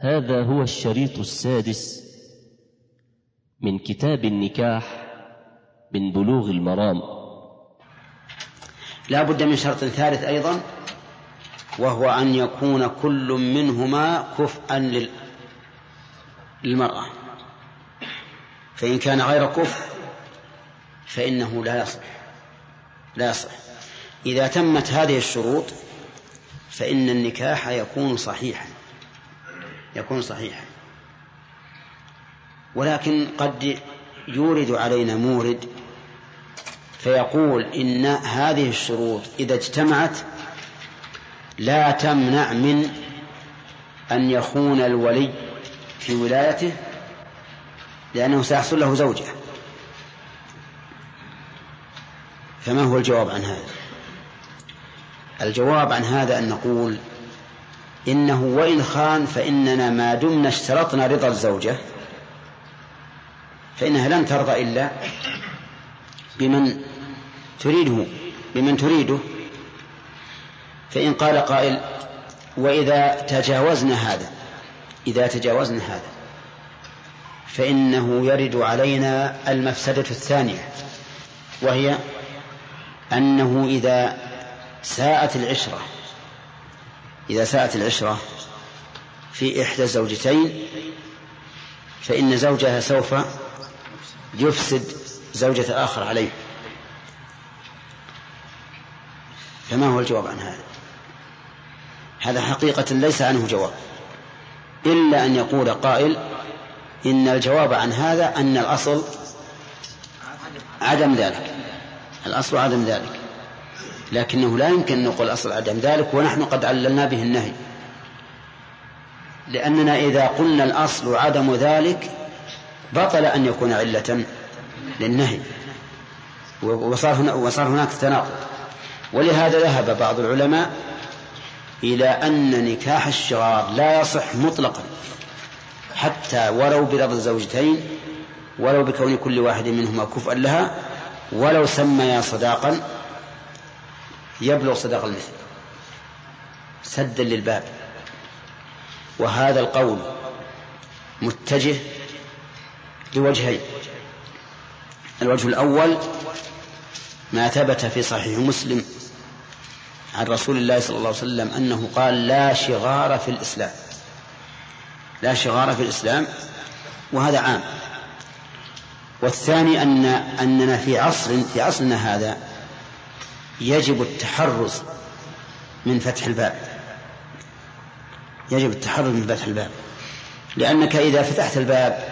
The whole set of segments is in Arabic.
هذا هو الشريط السادس من كتاب النكاح من بلوغ المرام. لا بد من شرط ثالث أيضا، وهو أن يكون كل منهما كفءا للمرأة، فإن كان غير كفء فإنه لا يصح. إذا تمت هذه الشروط فإن النكاح يكون صحيحا. ولكن قد يورد علينا مورد فيقول إن هذه الشروط إذا اجتمعت لا تمنع من أن يخون الولي في ولايته، لأنه سيحصل له زوجة. فما هو الجواب عن هذا؟ الجواب عن هذا أن نقول إنه وإن خان فإننا ما دمنا اشترطنا رضا الزوجة فإنها لن ترضى إلا بمن تريده. فإن قال قائل: وإذا تجاوزنا هذا فإنه يرد علينا المفسدة الثانية، وهي أنه إذا ساءت العشرة في إحدى الزوجتين فإن زوجها سوف يفسد زوجة آخر عليه. فما هو الجواب عن هذا؟ هذا حقيقة ليس عنه جواب، إلا أن يقول قائل: إن الجواب عن هذا أن الأصل عدم ذلك، لكنه لا يمكن أن نقول أصل عدم ذلك ونحن قد عللنا به النهي، لأننا إذا قلنا الأصل عدم ذلك بطل أن يكون علة للنهي، وصار هناك تناقض. ولهذا ذهب بعض العلماء إلى أن نكاح الشغار لا يصح مطلقا، حتى ولو برضا الزوجتين، ولو بكون كل واحد منهما كفءا لها، ولو سميا صداقا يبلغ صداق المثل سدا للباب. وهذا القول متجه لوجهين: الوجه الأول ما ثبت في صحيح مسلم عن رسول الله صلى الله عليه وسلم أنه قال: لا شغار في الإسلام، وهذا عام. والثاني أننا في عصرنا هذا يجب التحرز من فتح الباب، لأنك إذا فتحت الباب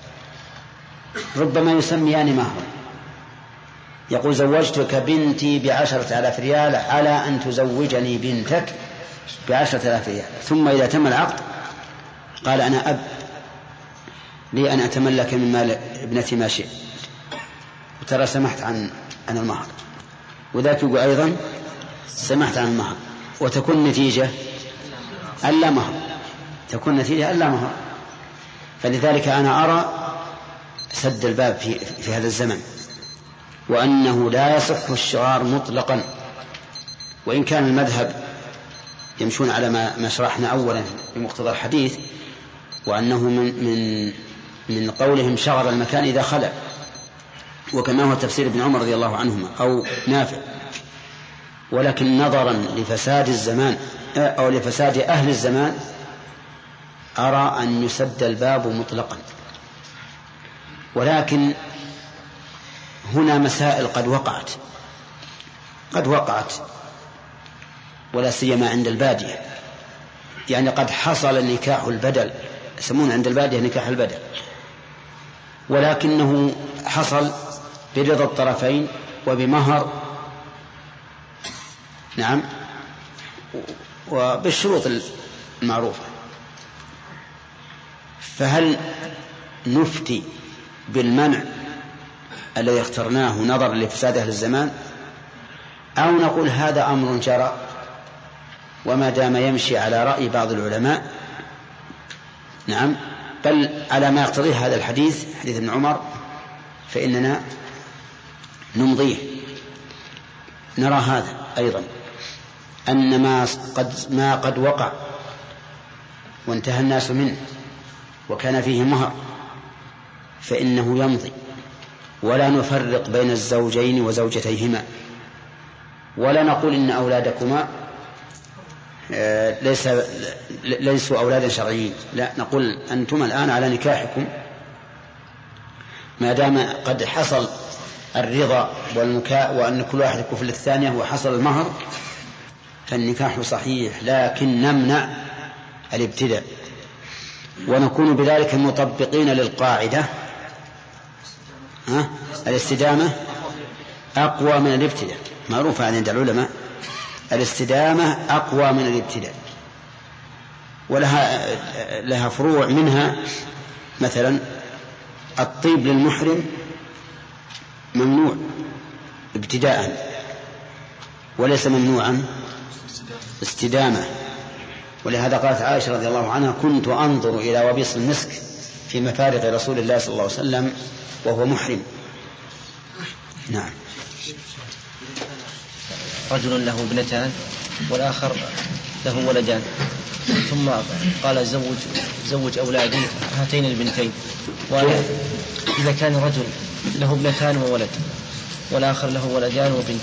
ربما يسميان مهرا، يقول: زوجتك بنتي ب10,000 ريال على أن تزوجني بنتك ب10,000 ريال، ثم إذا تم العقد قال: أنا أب لي أن أتملك من مال ابنتي ما شئت، وترى سمحت عن المهر، وذاك يقول أيضا سمحت عن المهر، وتكون النتيجة ألا مهر. فلذلك أنا أرى سد الباب في هذا الزمن، وأنه لا يصح الشغار مطلقا، وإن كان المذهب يمشون على ما شرحنا أولا بمقتضى الحديث، وأنه من قولهم شغر المكان إذا خلى، وكما هو تفسير ابن عمر رضي الله عنهما أو نافع. ولكن نظرا لفساد الزمان أو لفساد أهل الزمان أرى أن يسد الباب مطلقا. ولكن هنا مسائل قد وقعت ولا سيما عند البادية، يعني قد حصل نكاح البدل، يسمون عند البادية نكاح البدل، ولكنه حصل برضا الطرفين وبمهر، نعم، وبالشروط المعروفة. فهل نفتي بالمنع الذي اخترناه نظرا لفساد أهل الزمان، أو نقول هذا أمر جرى وما دام يمشي على رأي بعض العلماء، نعم، بل على ما يقتضيه هذا الحديث، حديث ابن عمر، فإننا نمضيه. نرى هذا أيضا أن ما قد وقع وانتهى الناس منه وكان فيه مهر فإنه يمضي، ولا نفرق بين الزوجين وزوجتيهما، ولا نقول إن أولادكما ليسوا أولادا شرعيين، لا، نقول أنتم الآن على نكاحكم ما دام قد حصل الرضا والمكاء وأن كل واحد كفل الثانية وحصل المهر فالنكاح صحيح، لكن نمنع الابتداء، ونكون بذلك مطبقين للقاعدة الاستدامة أقوى من الابتداء، معروفة عند العلماء الاستدامة أقوى من الابتداء، ولها فروع، منها مثلا الطيب للمحرم ممنوع ابتداء وليس ممنوعا استدامة، ولهذا قالت عائشة رضي الله عنها: كنت أنظر إلى وبيص المسك في مفارق رسول الله صلى الله عليه وسلم وهو محرم. نعم. رجل له ابنتان والآخر له ولدان، ثم قال زوج أولادي هاتين البنتين، وإذا كان رجل له ابنتان وولد والآخر له ولدان وبنت،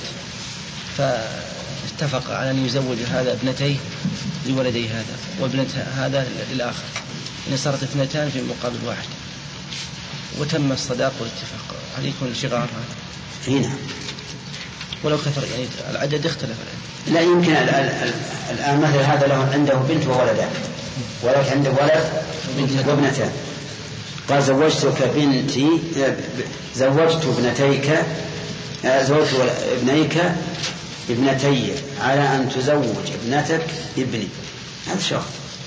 فاتفق على أن يزوج هذا ابنتيه لولدي هذا وابنت هذا للآخر، إن صارت اثنتان في مقابل واحد، وتم الصداق والاتفاق، هل يكون شغار هذا؟ نعم. ولو كثر يعني العدد اختلف لا يمكن الآن مثل هذا له عنده بنت وولدان، ولكن عنده ولد وابنتان، قال زوجت ابنيك ابنتي على أن تزوج ابنتك ابني، هذا شرط.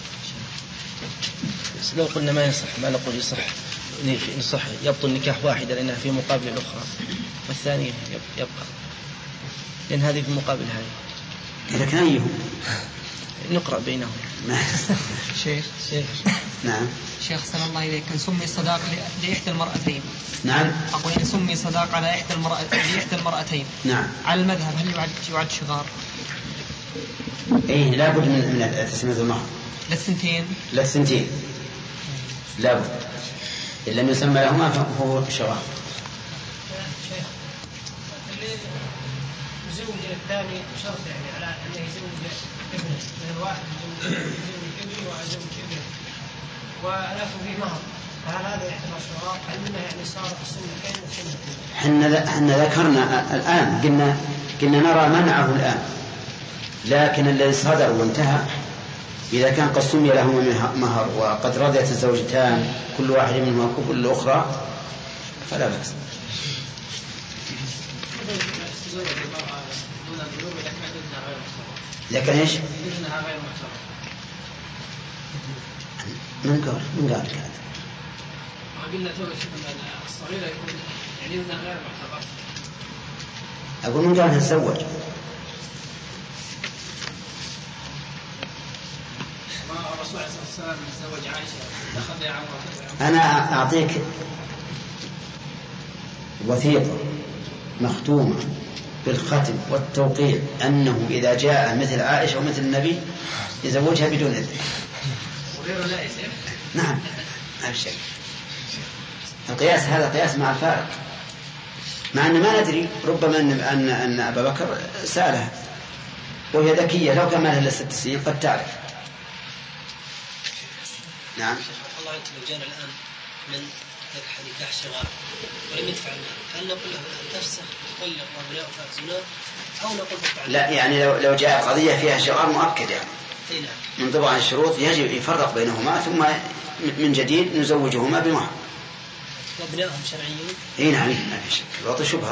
لو قلنا ما يصح، ما نقول يصح يبطل نكاح واحدة لأنها في مقابل الأخرى، والثانية يبقى، لأن هذه في مقابل هذه. إذا كان أيهم نقرأ بينهم. شيخ نعم. شيخ سلام الله إليك، إن سمي صداق لإحدى المرأتين. نعم. أقول إن سمي صداق على لإحدى المرأتين. نعم. على المذهب هل يعد شغار؟ إيه، لابد من تسمية المهر للثنتين لابد، إن لم يسمى لهما فهو شغار. يزوج الثاني شرط يعني على أن يزوج ابنه من الواحد يزوج ابنه ويزوج ابنه وله فيه مهر، هل هذا يعتبر شغار؟ هل منه يعني صار السنتين والسنتين؟ حنا ذكرنا الآن قلنا نرى منعه الآن، لكن الذي صدر وانتهى إذا كان قد سمي لهما مهر وقد رضيت الزوجتان كل واحد منهما كفل الأخرى فلا بأس. لكن ايش؟ من قال هذا؟ قلنا الصغيرة يكون يعني ابنها غير معتبر. أقول من قال تتزوج. الرسول عليه الصلاة والسلام تزوج عائشة أخذ يا عمرو. أنا أعطيك وثيقة مختومة بالختم والتوقيع أنه إذا جاء مثل عائشة ومثل النبي يزوجها بدون إذن. وغيره لا يصير. نعم، ما في شيء. القياس هذا قياس مع الفارق، مع أن ما ندري، ربما أن أبا بكر سألها وهي ذكية، لو كان لها 6 سنين قد تعرف. نعم. الله لو جاءنا الآن من نكاح شغار ولم يدفع المال، هل نقول له تفسخ طلق وهؤلاء فاسدون أو نقول دفع؟ لا، يعني لو جاء قضية فيها شغار مؤكد يعني من طبع الشروط يجب يفرق بينهما، ثم من جديد نزوجهما بمهر. وابنائهم شرعيون؟ اي نعم، ما في شك، الوطن شبهة.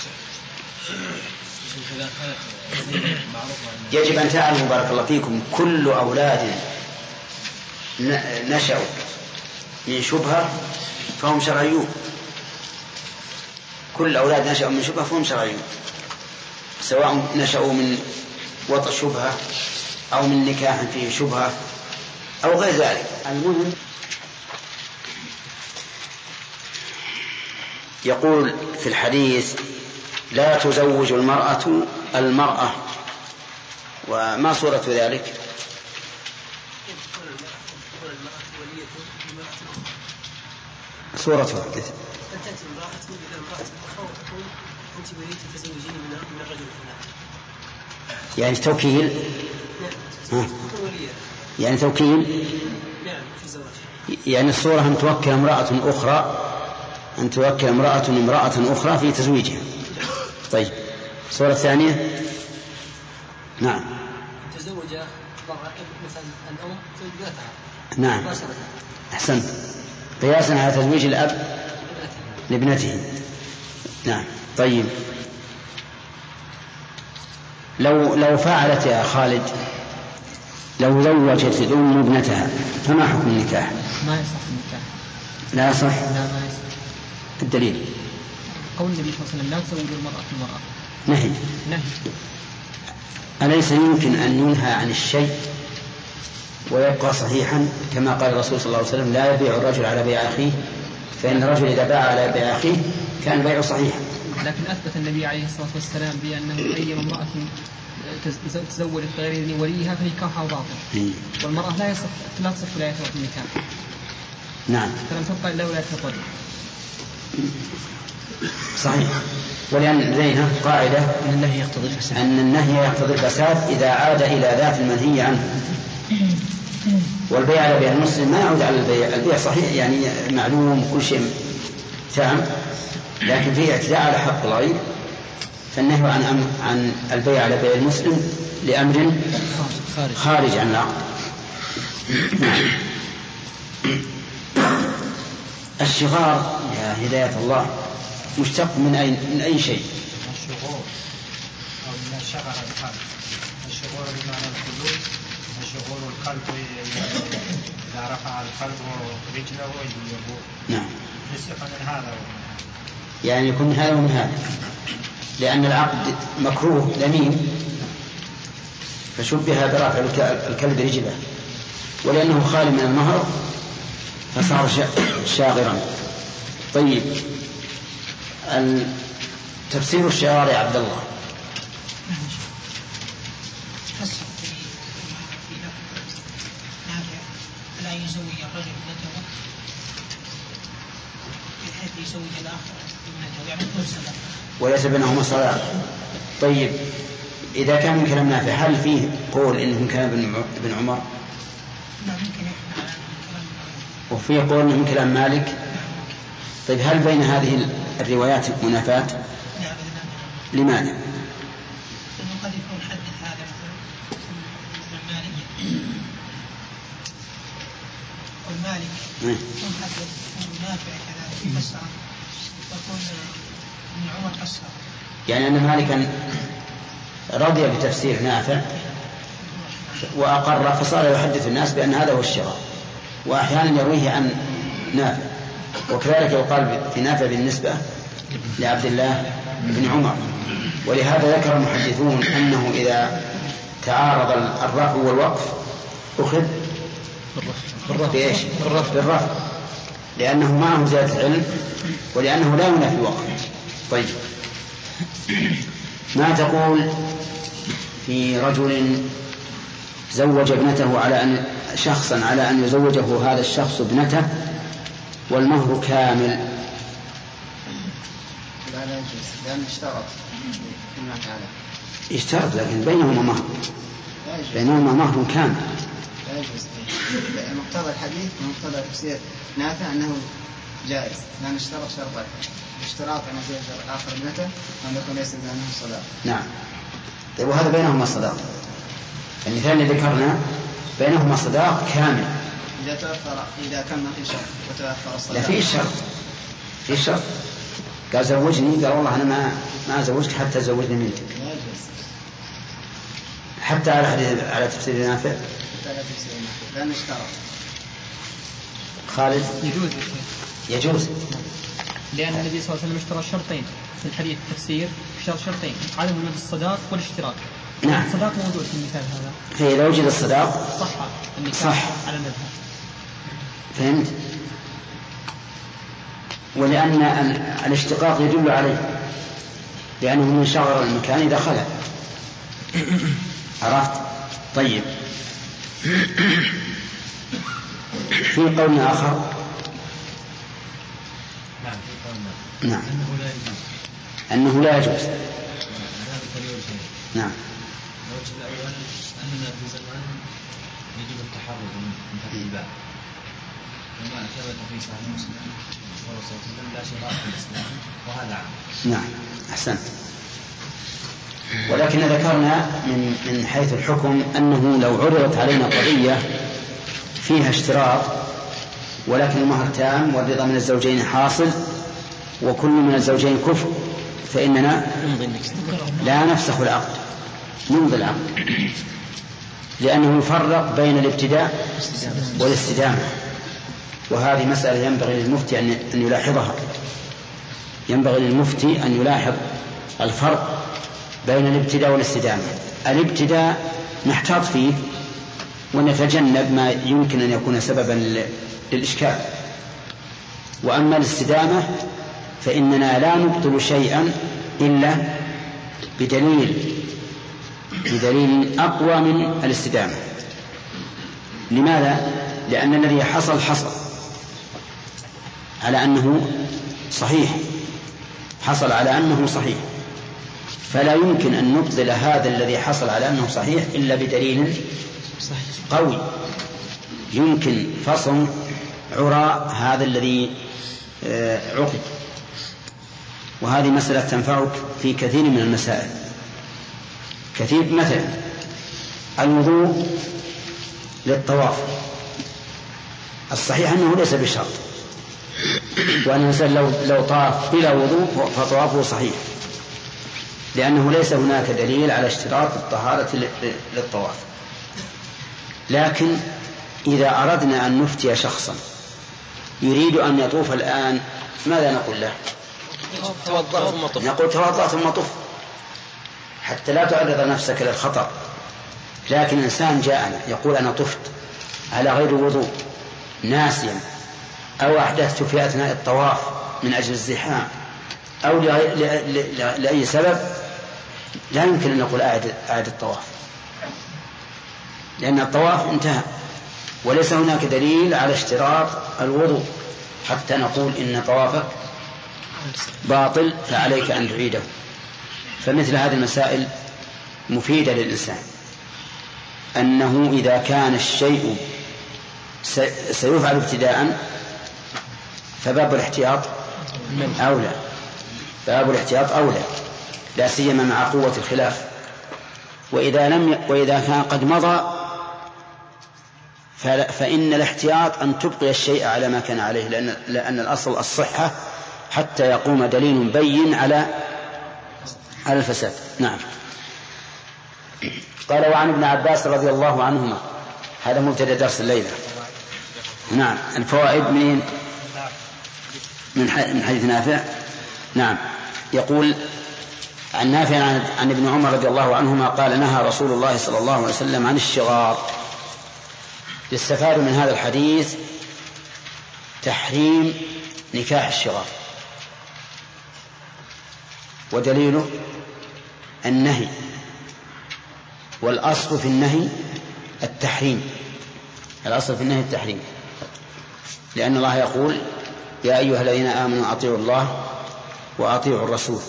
يجب أن تعلموا بارك الله فيكم كل أولاد نشأوا من شبهة فهم شرعيون، كل أولاد نشأوا من شبهة فهم شرعيون، سواء نشأوا من وطء شبهة أو من نكاح فيه شبهة أو غير ذلك. المهم يقول في الحديث: لا تزوج المرأة، وما صورة ذلك؟ صورة واحدة. أن تأتي امرأة إلى امرأة أخرى وتقول أنت وليت تزوجيني من الرجل الفلاني. يعني توكيل. نعم. يعني توكيل. نعم في الزواج. يعني الصورة أن توكل امرأة أخرى في تزويجها. طيب الصورة الثانية. نعم. تزوج مثلا الأم تزوج بنتها. نعم. أحسنت. قياسا على تزويج الأب لابنته. نعم. طيب لو فعلت يا خالد، لو زوجت الأم ابنتها فما حكم النكاح؟ ما يصح النكاح. لا يصح. لا ما يصح. الدليل قول النبي صلى الله عليه وسلم لا تزوج المرأة. نهي. أليس يمكن أن ينهى عن الشيء ويبقى صحيحا كما قال الرسول صلى الله عليه وسلم لا يبيع الرجل على بيع أخيه، فإن الرجل إذا باع على بيع أخيه كان البيع صحيحا. لكن أثبت النبي عليه الصلاة والسلام بأنه أي امرأة تزوجت بغير إذن وليها فنكاحها باطل، والمرأة لا تصح ولايتها في النكاح. نعم. فلم تبقى إلا ولاية الرجل. صحيح. ولأن لدينا قاعدة أن النهي يقتضي الفساد إذا عاد إلى ذات المنهي عنه. والبيع على بيع المسلم ما يعود على البيع صحيح يعني معلوم كل شيء تام، لكن فيه اعتداء على حق الغير، فالنهي عن البيع على بيع المسلم لأمر خارج عن العقد. الشغار يا هداية الله مشتق من أي شيء؟ الشغور أو من شغر القلب. الشغور بمعنى الخلود، الشغور القلب إذا رفع القلب رجله يقول. نعم. يصح من هذا يعني يكون هذا ومن هذا، لأن العقد مكروه ذميم فشبه برافع الكلب رجله، ولأنه خالي من المهر فصار شاغرا. طيب تفسير الشغار يا عبد الله. لا يزوج الرجل ابنته بحيث يزوج الآخر ابنته يعني صداق وليس بينهما صداق. طيب إذا كان من كلام نافع هل فيه قول إنه كان ابن عمر؟ لا ممكن يحمل على كلام. وفيه قول من كلام مالك. طيب هل بين هذه الروايات منافاة؟ لا لماذا؟ لأنه قد يكون حدث هذا مثل مالك والمالك يكون حدث منافع كذلك فسر ويكون ابن عمر فسر. يعني أن مالكا رضي بتفسير نافع وأقر فصار يحدث الناس بأن هذا هو الشغار، وأحيانا يرويه عن نافع، وكذلك يقال في نافع بالنسبة لعبد الله بن عمر. ولهذا ذكر المحدثون أنه إذا تعارض الرفع والوقف أخذ بالرفع لأنه معه زيادة العلم ولأنه لا ينافي الوقف. طيب ما تقول في رجل زوج ابنته شخصا على أن يزوجه هذا الشخص ابنته والمهر كامل؟ لا يجوز لأن اشترط فيما تعالى. اشترط لكن بينهما مهر كامل. لا يجوز. مقتضى الحديث ومقتضى تفسير نافع أنه جائز لأن اشترط شرطين: اشتراط أن يزوج الآخر ابنته وأن يكون ليس بينهم صداق. نعم. طيب وهذا بينهما صداق. المثال اللي ذكرنا بينهما صداق كامل. إذا كان ما في شرط وتأخر الصداق. لا في شرط. قال زوجني، قال والله أنا ما زوجك حتى زوجني منك. حتى على تفسير نافع. لأن اشترط. خالد يجوز لأن النبي صلى الله عليه وسلم اشترى شرطين في الحديث التفسير، اشترى شرطين: عدم وجود الصداق والاشتراك. نعم. الصداق موجود في المثال هذا، فإذا وجد الصداق صح النكاح صح على المذهب. فهمت؟ ولأن الاشتقاق يدل عليه لأنه من شغر المكان إذا خلع. عرفت؟ طيب في قول آخر نعم أنه لا يجوز. نعم. الوجه الأول أننا في زمان يجب التحرز من فتح الباب، وما ثبت في صحيح مسلم صلى الله عليه وسلم لا شراء في الإسلام، وهذا عام. نعم أحسنت. ولكن ذكرنا من حيث الحكم أنه لو عرضت علينا قضية فيها اشتراط ولكن المهر تام والرضا من الزوجين حاصل وكل من الزوجين كفر، فإننا لا نفسخ العقد، نمضي العقد، لأنه يفرق بين الابتداء والاستدامة، وهذه مسألة ينبغي للمفتي أن يلاحظها. ينبغي للمفتي أن يلاحظ الفرق بين الابتداء والاستدامة. الابتداء نحتاط فيه ونتجنب ما يمكن أن يكون سببا للإشكال، وأما الاستدامة فإننا لا نبطل شيئا إلا بدليل أقوى من الاستدامة. لماذا؟ لأن الذي حصل على أنه صحيح، حصل على أنه صحيح، فلا يمكن أن نبطل هذا الذي حصل على أنه صحيح إلا بدليل قوي يمكن فصل عراء هذا الذي عقد. وهذه مسألة تنفعك في كثير من المسائل. كثير، مثلا الوضوء للطواف، الصحيح أنه ليس بشرط، وأن الإنسان لو طاف بلا وضوء فطوافه صحيح، لأنه ليس هناك دليل على اشتراط الطهارة للطواف. لكن إذا أردنا أن نفتي شخصا يريد أن يطوف الآن، ماذا نقول له؟ نقول توضأ ثم طف، حتى لا تعرض نفسك للخطر. لكن إنسان جاءنا يقول أنا طفت على غير وضوء ناسيا، أو أحدثت في أثناء الطواف من أجل الزحام، أو لأي سبب، لا يمكن أن نقول أعد الطواف، لأن الطواف انتهى وليس هناك دليل على اشتراط الوضوء حتى نقول إن طوافك باطل فعليك أن تعيده. فمثل هذه المسائل مفيدة للإنسان، أنه إذا كان الشيء سيفعل ابتداء فباب الاحتياط أولى، باب الاحتياط أولى، لا سيما مع قوة الخلاف. وإذا كان قد مضى فإن الاحتياط أن تبقي الشيء على ما كان عليه، لأن الأصل الصحة حتى يقوم دليل بين على الفساد. نعم. قال وعن ابن عباس رضي الله عنهما، هذا مبتدأ درس الليلة. نعم. الفوائد من حديث نافع. نعم. يقول عن نافع عن ابن عمر رضي الله عنهما قال نهى رسول الله صلى الله عليه وسلم عن الشغار. يستفاد من هذا الحديث تحريم نكاح الشغار، ودليله النهي، والأصل في النهي التحريم، الأصل في النهي التحريم، لأن الله يقول يا أيها الذين آمنوا أطيعوا الله وأطيعوا الرسول،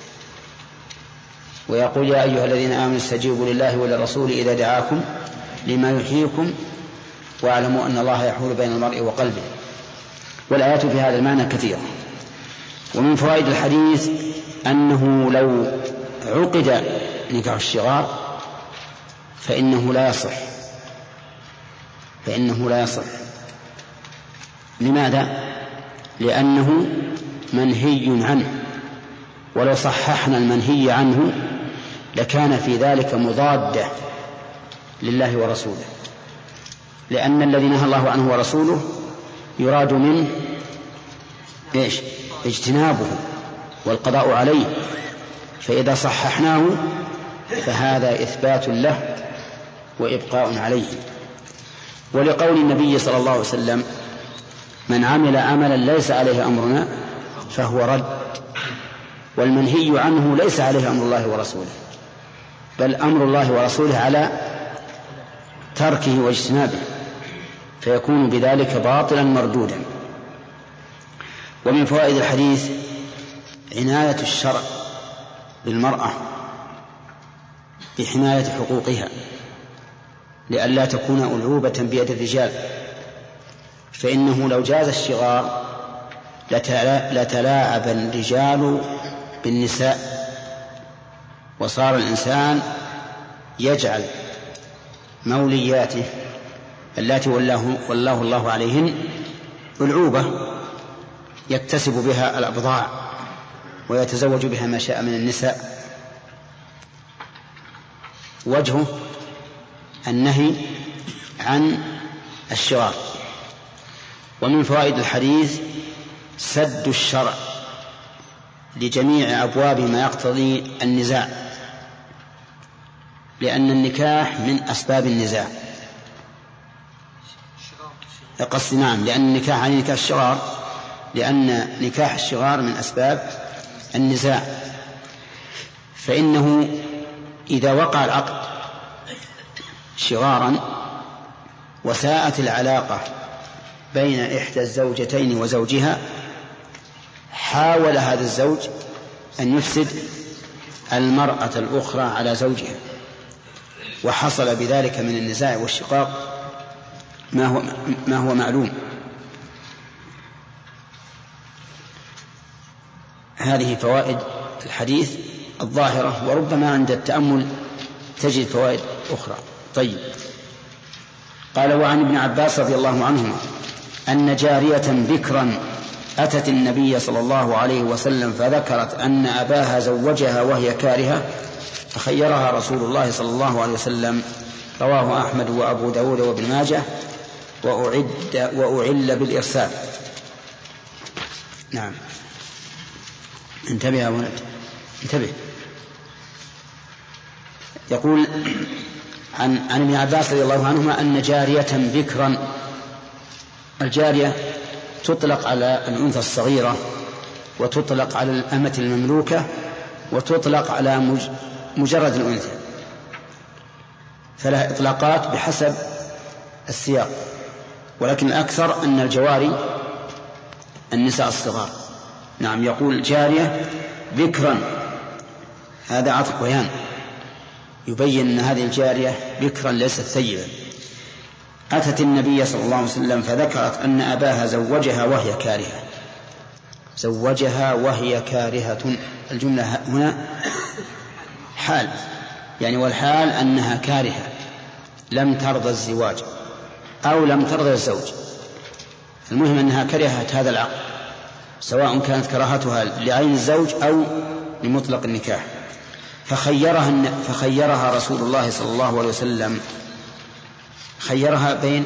ويقول يا أيها الذين آمنوا استجيبوا لله وللرسول إذا دعاكم لما يحييكم واعلموا أن الله يحول بين المرء وقلبه. والآيات في هذا المعنى كثيرة. ومن فوائد الحديث أنه لو عقد نكاح الشغار فإنه لا يصح. لماذا؟ لأنه منهي عنه، ولو صححنا المنهي عنه لكان في ذلك مضادة لله ورسوله، لأن الذي نهى الله عنه ورسوله يراد منه اجتنابه والقضاء عليه، فإذا صححناه فهذا إثبات له وإبقاء عليه. ولقول النبي صلى الله عليه وسلم من عمل عملا ليس عليه أمرنا فهو رد، والمنهي عنه ليس عليه أمر الله ورسوله، بل أمر الله ورسوله على تركه واجتنابه، فيكون بذلك باطلا مردودا. ومن فوائد الحديث عناية الشرع بالمرأة بحماية حقوقها لئلا تكون ألعوبة بيد الرجال، فإنه لو جاز الشغار لتلاعب الرجال بالنساء، وصار الإنسان يجعل مولياته التي والله الله عليهن ألعوبة يكتسب بها الأبضاع ويتزوج بها ما شاء من النساء. وجهه النهي عن الشغار. ومن فوائد الحديث سد الشرع لجميع أبواب ما يقتضي النزاع، لأن النكاح من أسباب النزاع. نعم، لأن النكاح عن نكاح الشغار، لأن نكاح الشغار من أسباب النزاع. فإنه إذا وقع العقد شغارا وساءت العلاقة بين إحدى الزوجتين وزوجها، حاول هذا الزوج أن يفسد المرأة الأخرى على زوجها، وحصل بذلك من النزاع والشقاق ما هو معلوم. هذه فوائد الحديث الظاهرة، وربما عند التأمل تجد فوائد أخرى. طيب، قال: وعن ابن عباس رضي الله عنهما أن جارية بكرا أتت النبي صلى الله عليه وسلم فذكرت أن أباها زوجها وهي كارهة فخيرها رسول الله صلى الله عليه وسلم. رواه أحمد وأبو داود وابن ماجه وأعل بالإرسال. نعم، انتبه يا ولد، انتبه. يقول عن ابن عباس رضي الله عنهما أن جارية بكرا، الجارية تطلق على الأنثى الصغيرة، وتطلق على الأمة المملوكة، وتطلق على مجرد الأنثى، فلها إطلاقات بحسب السياق، ولكن الأكثر أن الجواري النساء الصغار. نعم، يقول جارية بكرا، هذا عطف بيان يبين أن هذه الجارية بكرا ليست ثيبا. أتت النبي صلى الله عليه وسلم فذكرت أن أباها زوجها وهي كارهة. زوجها وهي كارهة، الجملة هنا حال، يعني والحال أنها كارهة، لم ترضى الزواج أو لم ترضى الزوج، المهم أنها كرهت هذا العقد، سواء كانت كراهتها لعين الزوج أو لمطلق النكاح. فخيرها رسول الله صلى الله عليه وسلم، خيرها بين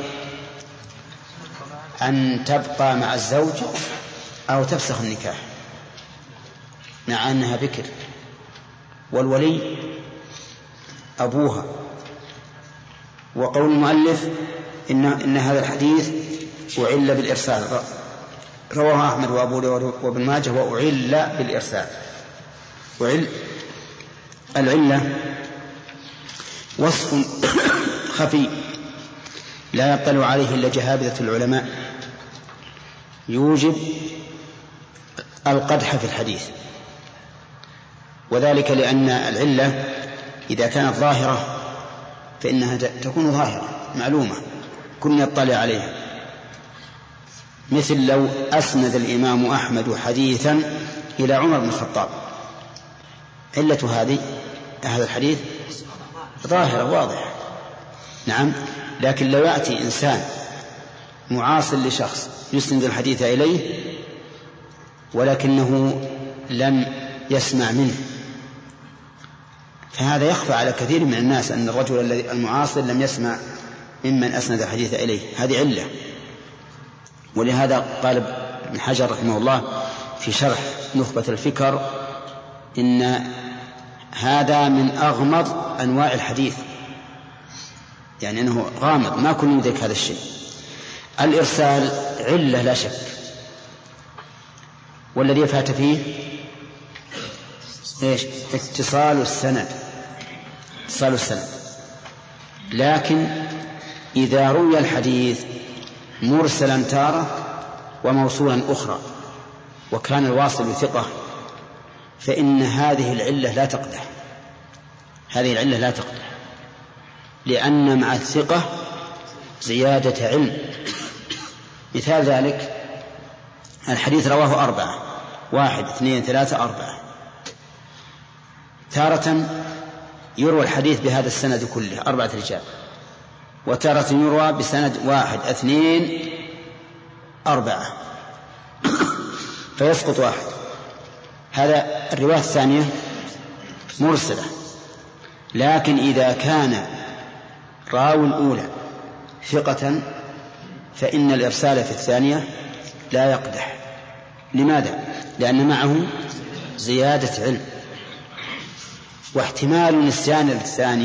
أن تبقى مع الزوج أو تفسخ النكاح، مع أنها بكر، والولي أبوها. وقول المؤلف إن هذا الحديث أعل بالإرسال، رواه أحمد وأبو داود وابن ماجه وأعل بالإرسال. العلة وصف خفي لا يطلع عليه إلا جهابذة العلماء، يوجب القدح في الحديث، وذلك لأن العلة إذا كانت ظاهرة فإنها تكون ظاهرة معلومة كنا يطلع عليها، مثل لو أسند الإمام أحمد حديثا إلى عمر بن الخطاب، علة هذا الحديث ظاهرة واضحة. نعم، لكن لو يأتي إنسان معاصر لشخص يسند الحديث إليه ولكنه لم يسمع منه، فهذا يخفى على كثير من الناس أن الرجل الذي المعاصر لم يسمع ممن أسند الحديث إليه، هذه علة. ولهذا قال ابن حجر رحمه الله في شرح نخبة الفكر إن هذا من أغمض أنواع الحديث، يعني أنه غامض، ما كل يدرك هذا الشيء. الإرسال علة لا شك، والذي فات فيه إيش؟ اتصال السند، لكن إذا روي الحديث مرسلا تارة وموصولا أخرى وكان الواصل ثقة فإن هذه العلة لا تقدح، هذه العلة لا تقدح، لأن مع الثقة زيادة علم. مثال ذلك الحديث رواه 4، 1 2 3 4، تارة يروى الحديث بهذا السند كله 4 رجال، وتارة يروى بسند 1 2 4 فيسقط 1. هذا الرواية الثانية مرسلة. لكن إذا كان راوي الأولى ثقة فإن الإرسال في الثانية لا يقدح. لماذا؟ لأن معه زيادة علم. واحتمال النسيان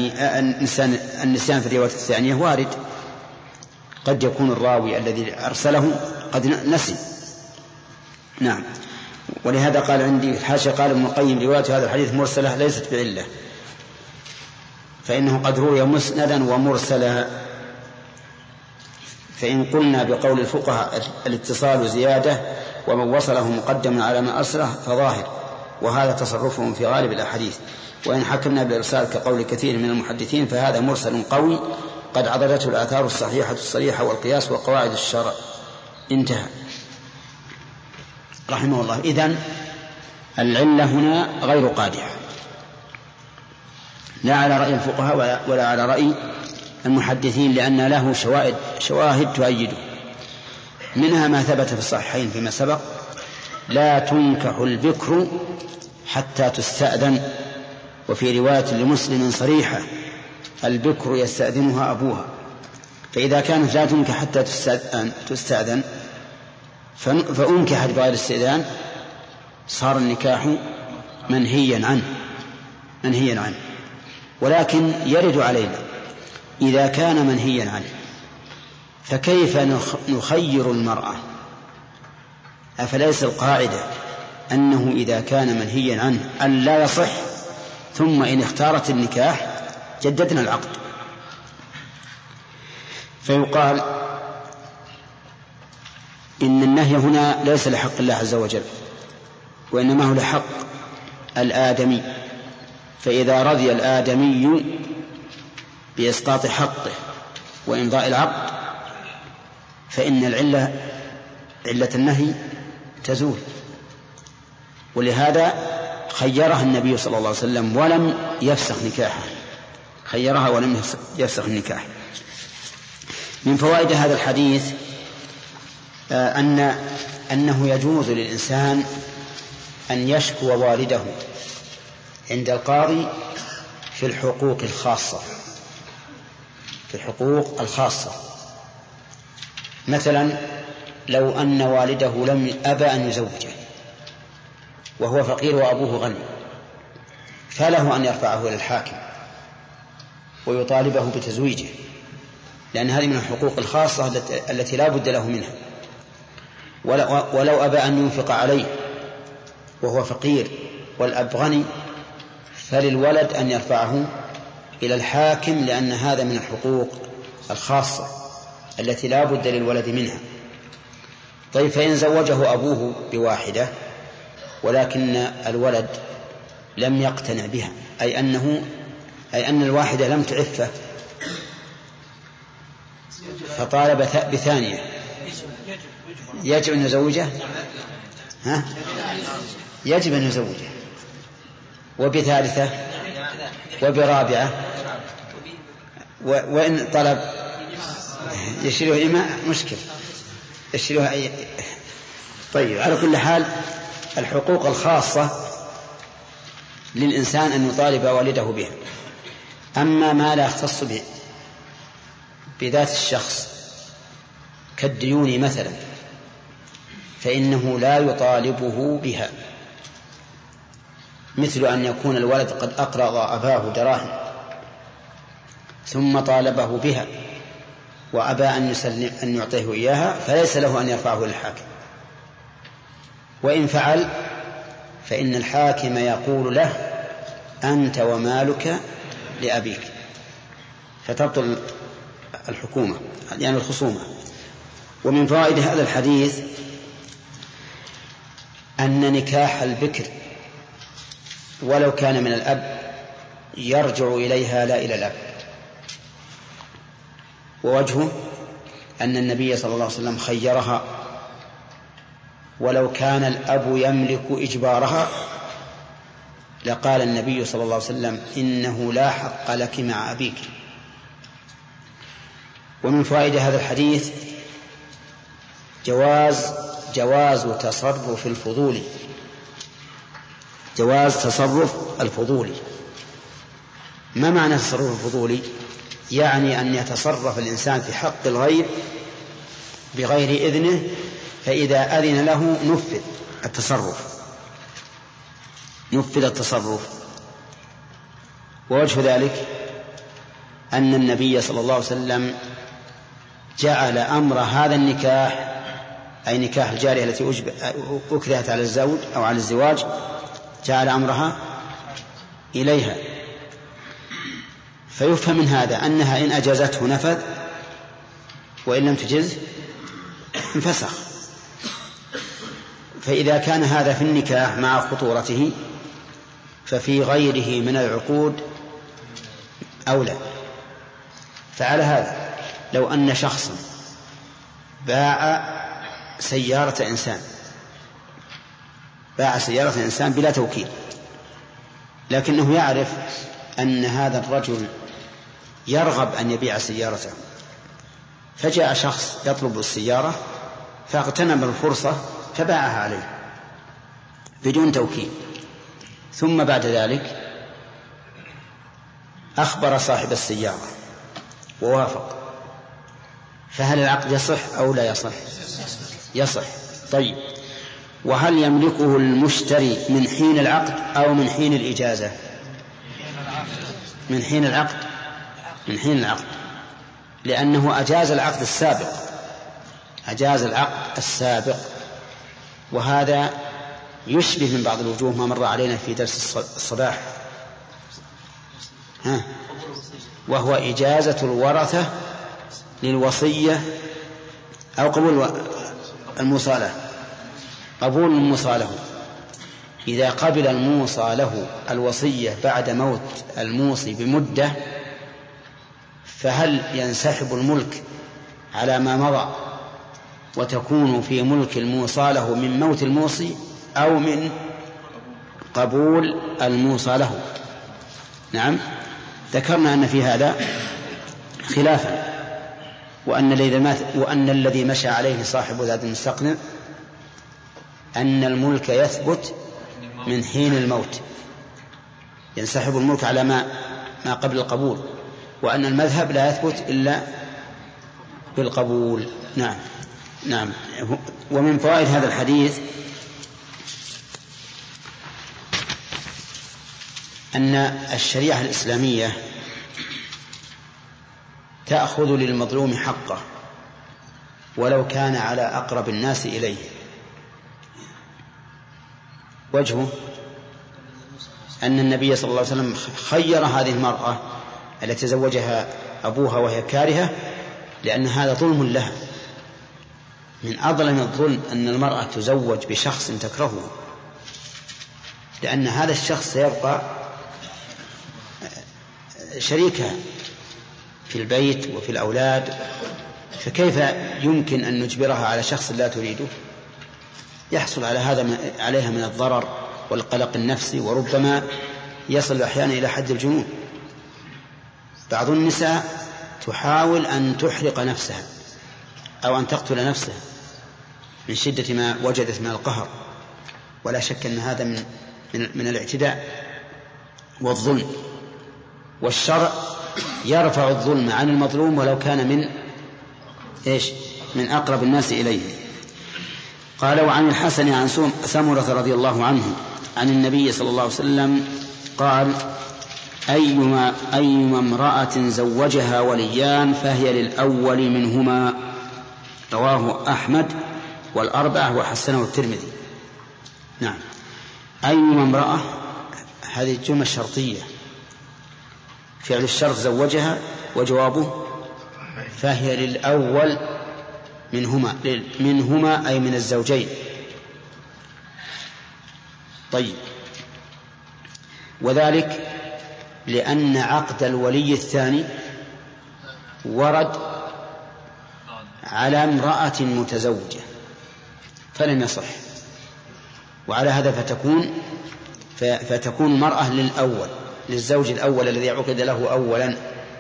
في الرواية الثانية وارد، قد يكون الراوي الذي أرسله قد نسي. نعم. ولهذا قال عندي في الحاشية قال ابن القيم رواية هذا الحديث مرسلة ليست بعلة، فإنه قد روي مسندا ومرسلا. فإن قلنا بقول الفقهاء الاتصال زيادة ومن وصله مقدم على ما أرسله فظاهر، وهذا تصرفهم في غالب الأحاديث. وإن حكمنا بالإرسال كقول كثير من المحدثين فهذا مرسل قوي قد عضدته الآثار الصحيحة الصريحة والقياس وقواعد الشرع. انتهى رحمه الله. إذن العلة هنا غير قادحة، لا على رأي الفقهاء ولا على رأي المحدثين، لأن له شواهد تؤيده. منها ما ثبت في الصحيحين فيما سبق: لا تنكح البكر حتى تستأذن. وفي رواية لمسلم صريحة: البكر يستأذنها أبوها. فإذا كانت لا تنكح حتى تستأذن فأنكحت بغير الاستئذان صار النكاح منهيا عنه. ولكن يرد علينا إذا كان منهيا عنه فكيف نخير المرأة؟ أفليس القاعدة أنه إذا كان منهيا عنه أن لا يصح، ثم إن اختارت النكاح جددنا العقد؟ فيقال إن النهي هنا ليس لحق الله عز وجل، وإنما هو لحق الآدمي. فإذا رضي الآدمي بإسقاط حقه وإمضاء العقد فإن علة النهي تزول. ولهذا خيرها النبي صلى الله عليه وسلم ولم يفسخ نكاحه، خيرها ولم يفسخ النكاح. من فوائد هذا الحديث أنه يجوز للإنسان أن يشكو والده عند القاضي في الحقوق الخاصة. مثلا لو أن والده لم أبى أن يزوجه وهو فقير وأبوه غني، فله أن يرفعه إلى الحاكم ويطالبه بتزويجه، لأن هذه من الحقوق الخاصة التي لا بد له منها. ولو أبى أن ينفق عليه وهو فقير والأب غني فللولد أن يرفعه إلى الحاكم، لأن هذا من الحقوق الخاصة التي لا بد للولد منها. طيب فإن زوجه أبوه بواحدة ولكن الولد لم يقتنع بها، أي أن الواحدة لم تعفه، فطالب بثانية، يجب أن يزوجه؟ يجب أن يزوجه، وبثالثة وبرابعة، وإن طلب يشيله إماء مشكل يشيلها طيب. على كل حال الحقوق الخاصة للإنسان أن يطالب والده بها. أما ما لا يختص بذات الشخص كالديون مثلا فإنه لا يطالبه بها، مثل أن يكون الولد قد أقرض أباه دراهم ثم طالبه بها وأبى أن يعطيه إياها، فليس له أن يرفعه إلى الحاكم. وإن فعل فإن الحاكم يقول له: أنت ومالك لأبيك، فتبطل الحكومة يعني الخصومة. ومن فوائد هذا الحديث أن نكاح البكر ولو كان من الأب يرجع إليها لا إلى الأب، ووجهه أن النبي صلى الله عليه وسلم خيرها، ولو كان الأب يملك إجبارها لقال النبي صلى الله عليه وسلم إنه لا حق لك مع أبيك. ومن فوائد هذا الحديث جواز تصرف الفضول، جواز تصرف الفضول. ما معنى تصرف الفضول؟ يعني أن يتصرف الإنسان في حق الغير بغير إذنه، فإذا أذن له نفذ التصرف. ووجه ذلك أن النبي صلى الله عليه وسلم جعل أمر هذا النكاح، أي نكاح الجارية التي أكرهت على الزوج أو على الزواج، جعل أمرها إليها. فيفهم من هذا أنها إن أجازته نفذ، وإن لم تجز انفسخ. فإذا كان هذا في النكاح مع خطورته، ففي غيره من العقود أولى. فعلى هذا لو أن شخصا باع سيارة إنسان بلا توكيل، لكنه يعرف أن هذا الرجل يرغب أن يبيع سيارته، فجاء شخص يطلب السيارة فاغتنم الفرصة فباعها عليه بدون توكيل، ثم بعد ذلك أخبر صاحب السيارة ووافق، فهل العقد يصح أو لا يصح؟ يصح. طيب، وهل يملكه المشتري من حين العقد أو من حين الإجازة؟ من حين العقد، لأنه أجاز العقد السابق، وهذا يشبه من بعض الوجوه ما مر علينا في درس الصباح، وهو إجازة الورثة للوصية أو قبول الموصى له. إذا قبل الموصى له الوصية بعد موت الموصي بمدة، فهل ينسحب الملك على ما مضى وتكون في ملك الموصى له من موت الموصي أو من قبول الموصى له؟ نعم، ذكرنا أن في هذا خلافا، وأن الذي مشى عليه صاحب ذات المستقنع أن الملك يثبت من حين الموت، ينسحب الملك على ما قبل القبول، وأن المذهب لا يثبت إلا بالقبول. نعم. ومن فوائد هذا الحديث أن الشريعة الإسلامية تأخذ للمظلوم حقه ولو كان على أقرب الناس إليه. وجهه أن النبي صلى الله عليه وسلم خير هذه المرأة التي تزوجها أبوها وهي كارهة، لأن هذا ظلم لها. من أظلم الظلم أن المرأة تزوج بشخص تكرهه، لأن هذا الشخص سيبقى شريكها في البيت وفي الأولاد، فكيف يمكن أن نجبرها على شخص لا تريده؟ يحصل عليها من الضرر والقلق النفسي، وربما يصل أحيانا إلى حد الجنون. بعض النساء تحاول أن تحرق نفسها أو أن تقتل نفسها من شدة ما وجدت من القهر، ولا شك أن هذا من الاعتداء والظلم، والشرع يرفع الظلم عن المظلوم ولو كان من أقرب الناس إليه. قال: وعن الحسن عن سمرة رضي الله عنه عن النبي صلى الله عليه وسلم قال: أيما امرأة زوجها وليان فهي للأول منهما. رواه أحمد والأربعة وحسنه الترمذي. نعم، أيما امرأة هذه الجملة الشرطية، فعل الشرط زوجها، وجوابه فهي للأول منهما أي من الزوجين. طيب، وذلك لأن عقد الولي الثاني ورد على امرأة متزوجة فلم يصح، وعلى هذا فتكون مرأة للزوج الأول الذي عقد له أولا.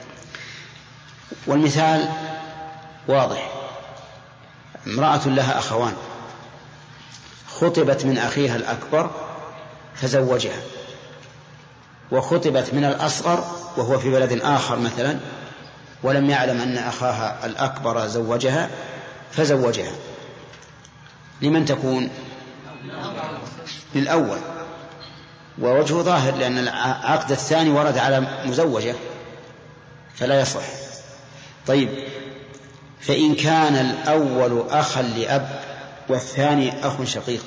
والمثال واضح، امرأة لها أخوان خطبت من أخيها الأكبر فزوجها، وخطبت من الأصغر وهو في بلد آخر مثلا ولم يعلم أن أخاها الأكبر زوجها فزوجها. لمن تكون؟ للأول، ووجه ظاهر لأن العقد الثاني ورد على مزوجة فلا يصح. طيب، فإن كان الأول أخا لأب والثاني أخ شقيق؟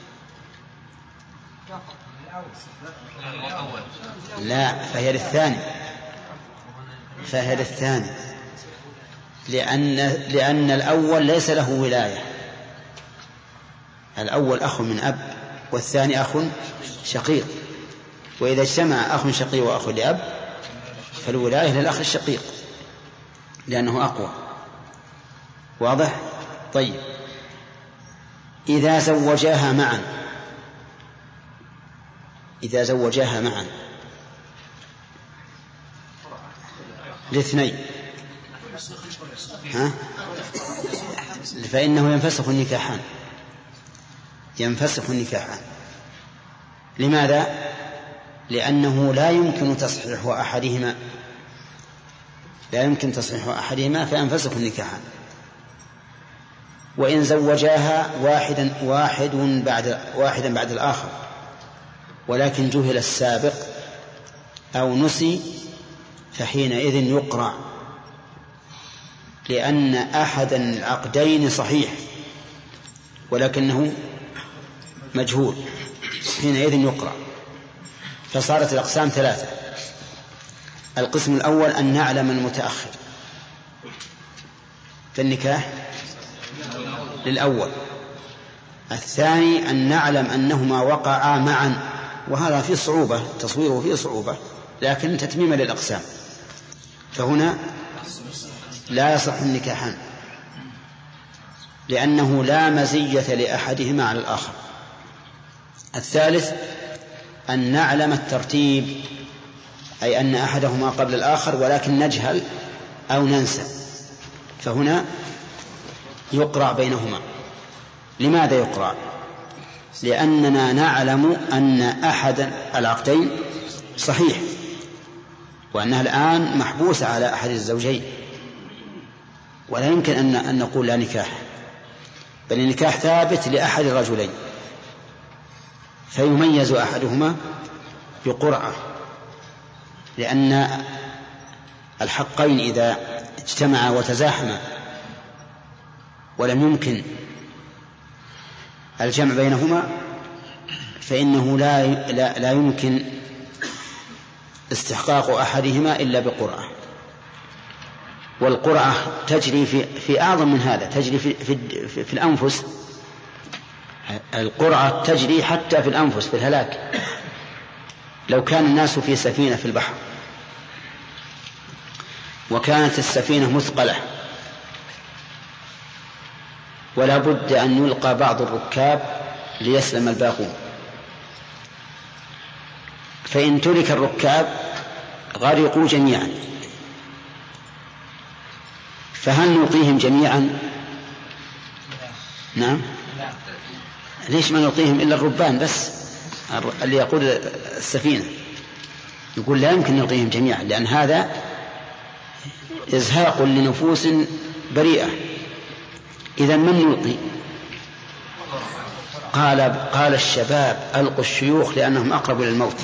لا، فهي للثاني لأن الأول ليس له ولاية. الأول أخ من أب والثاني أخ شقيق، وإذا اجتمع أخ شقيق وأخ لأب فالولاية للأخ الشقيق لأنه أقوى. واضح؟ طيب، إذا زوجاها معا الاثنين فإنه ينفسخ النكاحان. لماذا؟ لأنه لا يمكن تصحيح أحدهما فينفسخ النكاحان. وإن زوجاها واحدا بعد الآخر ولكن جهل السابق أو نسي فحينئذ يقرع، لأن أحد العقدين صحيح ولكنه مجهول، حينئذ يقرع. فصارت الأقسام ثلاثة. القسم الأول أن نعلم المتأخر فالنكاح للأول. الثاني أن نعلم أنهما وقعا معا، وهذا فيه صعوبة، تصويره فيه صعوبة لكن تتميما للأقسام، فهنا لا يصح النكاحان لأنه لا مزية لأحدهما على الآخر. الثالث أن نعلم الترتيب، أي أن أحدهما قبل الآخر ولكن نجهل أو ننسى، فهنا يقرع بينهما. لماذا يقرع؟ لأننا نعلم أن أحد العقدين صحيح وأنها الآن محبوسة على أحد الزوجين، ولا يمكن أن نقول لا نكاح، بل النكاح ثابت لأحد الرجلين، فيميز أحدهما بقرعة، لأن الحقين إذا اجتمعا وتزاحما ولم يمكن الجمع بينهما فإنه لا يمكن استحقاق أحدهما إلا بقرعة. والقرعة تجري في أعظم من هذا، تجري في الأنفس. القرعة تجري حتى في الأنفس، في الهلاك. لو كان الناس في سفينة في البحر وكانت السفينة مثقلة ولا بد أن يلقى بعض الركاب ليسلم الباقون، فإن ترك الركاب غرقوا جميعا، فهل نلقيهم جميعا؟ نعم. ليش ما نلقيهم إلا الربان بس اللي يقود السفينة؟ يقول لا يمكن نلقيهم جميعا، لأن هذا إزهاق لنفوس بريئة. إذا من نلقي؟ قال الشباب ألقوا الشيوخ لأنهم أقرب إلى الموت.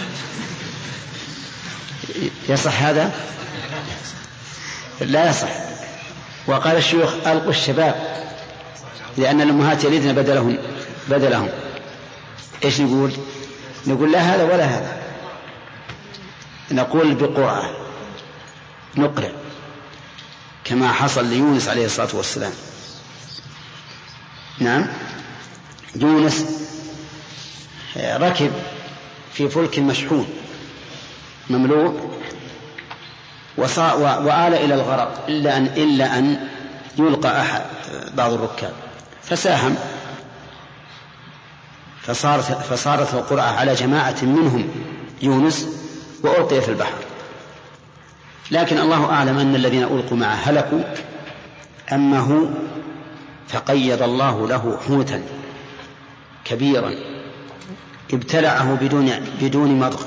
يصح هذا؟ لا يصح. وقال الشيوخ ألقوا الشباب لأن الأمهات يلدن بدلهم. إيش نقول؟ نقول لا هذا ولا هذا، نقول بقرعة نقرع كما حصل ليونس عليه الصلاة والسلام. نعم، يونس ركب في فلك مشحون مملوء وآل إلى الغرق إلا أن يلقى بعض الركاب فساهم، فصارت القرعة على جماعة منهم يونس وألقي في البحر. لكن الله أعلم أن الذين ألقوا معه هلكوا، أمه فقيض الله له حوتا كبيرا ابتلعه بدون مضغ،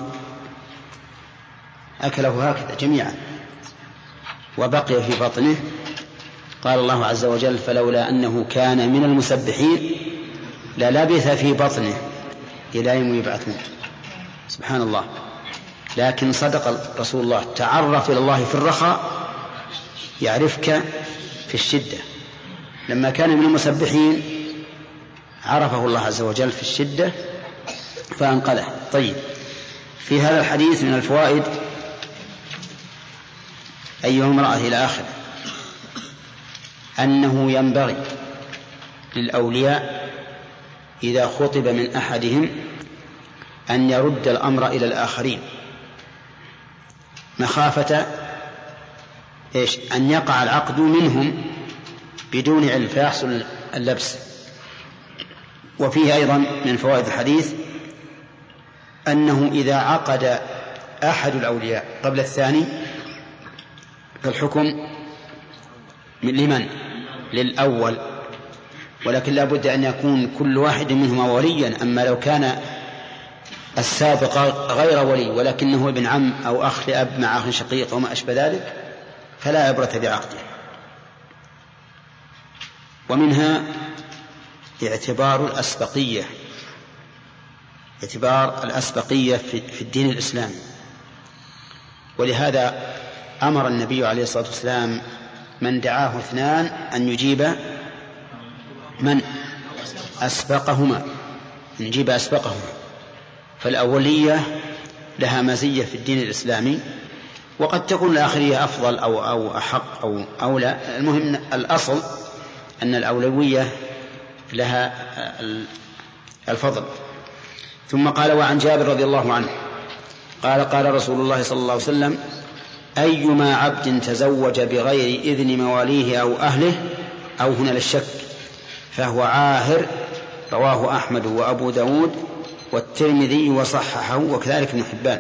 أكله هكذا جميعا وبقي في بطنه. قال الله عز وجل: فلولا أنه كان من المسبحين للبث في بطنه إلى يوم يبعثون. سبحان الله. لكن صدق رسول الله: تعرف إلى الله في الرخاء يعرفك في الشدة. لما كان من المسبحين عرفه الله عز وجل في الشدة فأنقذه. طيب، في هذا الحديث من الفوائد أيها امرأة إلى آخر أنه ينبغي للأولياء إذا خطب من أحدهم أن يرد الأمر إلى الآخرين مخافة أن يقع العقد منهم بدون علم فيحصل اللبس. وفيه أيضا من فوائد الحديث أنه إذا عقد أحد الأولياء قبل الثاني فالحكم لمن؟ للأول، ولكن لا بد أن يكون كل واحد منهما وليا. أما لو كان السابق غير ولي ولكنه ابن عم أو أخ لأب مع أخ شقيق وما أشبه ذلك فلا عبرة بعقده. ومنها اعتبار الأسبقية في الدين الإسلامي. ولهذا أمر النبي عليه الصلاة والسلام من دعاه اثنان أن يجيب من أسبقهما، فالأولية لها مزية في الدين الإسلامي، وقد تكون الآخرية أفضل أو أحق أو أولى. المهم الأصل أن الأولوية لها الفضل. ثم قال: وعن جابر رضي الله عنه قال: قال رسول الله صلى الله عليه وسلم: أيما عبد تزوج بغير إذن مواليه أو أهله أو هنا للشك فهو عاهر. رواه أحمد وأبو داود والترمذي وصححه وكذلك ابن حبان.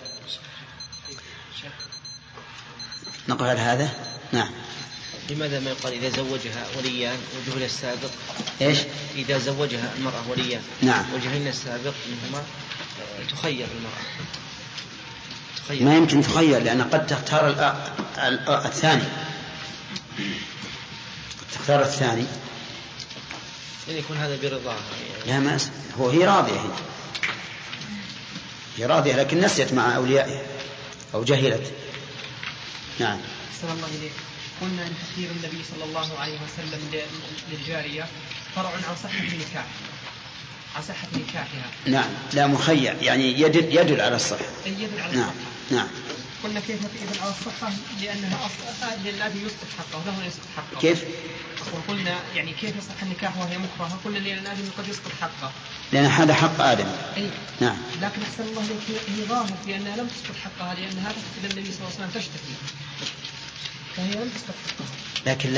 نقرأ هذا. نعم. لماذا ما يقال إذا زوجها وليان وجهل السابق؟ إيش؟ إذا زوجها المرأة وليان نعم وجهلنا السابق منهما تخير المرأة. ما يمكن تخير، لأن قد تختار الثاني. تختار الثاني يعني يكون هذا برضاها. لا، ما هي راضية، هي راضية لكن نسيت مع أوليائها أو جهلت. نعم. أحسن الله إليك. قلنا أن تخيير النبي صلى الله عليه وسلم للجارية فرع عن صحة النكاح، عن صحة نكاحها. نعم، لا مخير يعني يدل على الصحة. يدل على نعم. الصحة. نعم. قلنا كيف يدل على الصحة؟ لأنها للأبي يسقط حقه وله يسقط حقه. كيف؟ وقلنا يعني كيف يصح النكاح وهي مكرهة؟ قلنا لأن الآدمي قد يسقط حقه. لأن هذا حق آدم. أي. نعم. لكن أحسن الله إليك هي ظاهر في أنها لم تسقط حقها لأنها تقتل النبي صلى الله عليه وسلم تشتكي، فهي لم تسقط حقها. لكن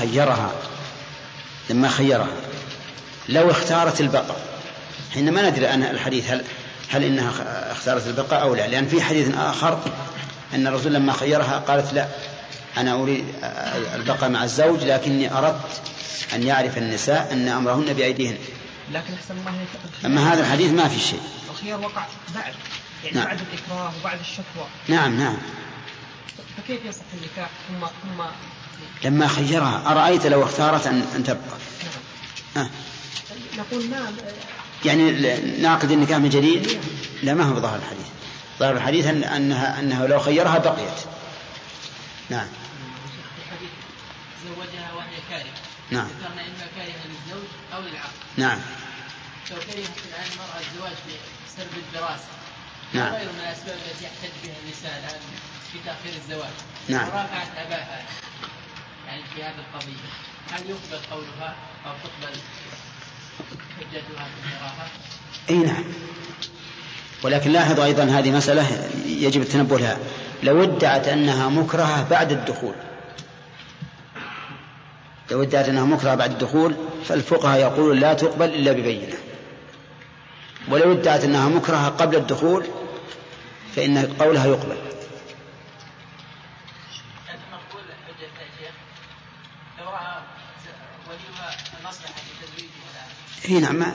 لما خيرها لو اختارت البقاء، حين ما ندري أن الحديث هل إنها اختارت البقاء أو لا، لأن في حديث آخر أن الرسول لما خيرها قالت: لا، أنا أريد البقاء مع الزوج لكني أردت أن يعرف النساء أن أمرهن بأيديهن. لكن أحسن الله أما هذا الحديث ما في شيء. الخيار وقع بعد، يعني نعم. بعد الإكراه وبعد الشكوى. نعم. فكيف يصح النكاح ثم لما خيرها؟ أرأيت لو اختارت أن تبقى؟ نعم. نقول نعم، يعني نعقد النكاح من جديد؟ لا، ما هو ظاهر الحديث. ظاهر الحديث أنها لو خيرها بقيت. نعم. الحديث زوجها وهي كارهة. نعم. ذكرنا إما كارهة للزوج أو للعقد. نعم. لو كرهت الآن المرأة الزواج بسبب الدراسة. نعم. غير من الأسباب التي يحتج بها النساء الآن في تأخير الزواج. نعم. مراجعة أباها يعني في هذه القضية، هل يقبل قولها أو تقبل حجتها في الكراهة؟ أي نعم. ولكن لاحظوا أيضا هذه مسألة يجب التنبه لها. لو ادعت أنها مكرهة بعد الدخول فالفقهاء يقولون لا تقبل إلا ببينة، ولو ادعت أنها مكرهة قبل الدخول فإن قولها يقبل. نعم.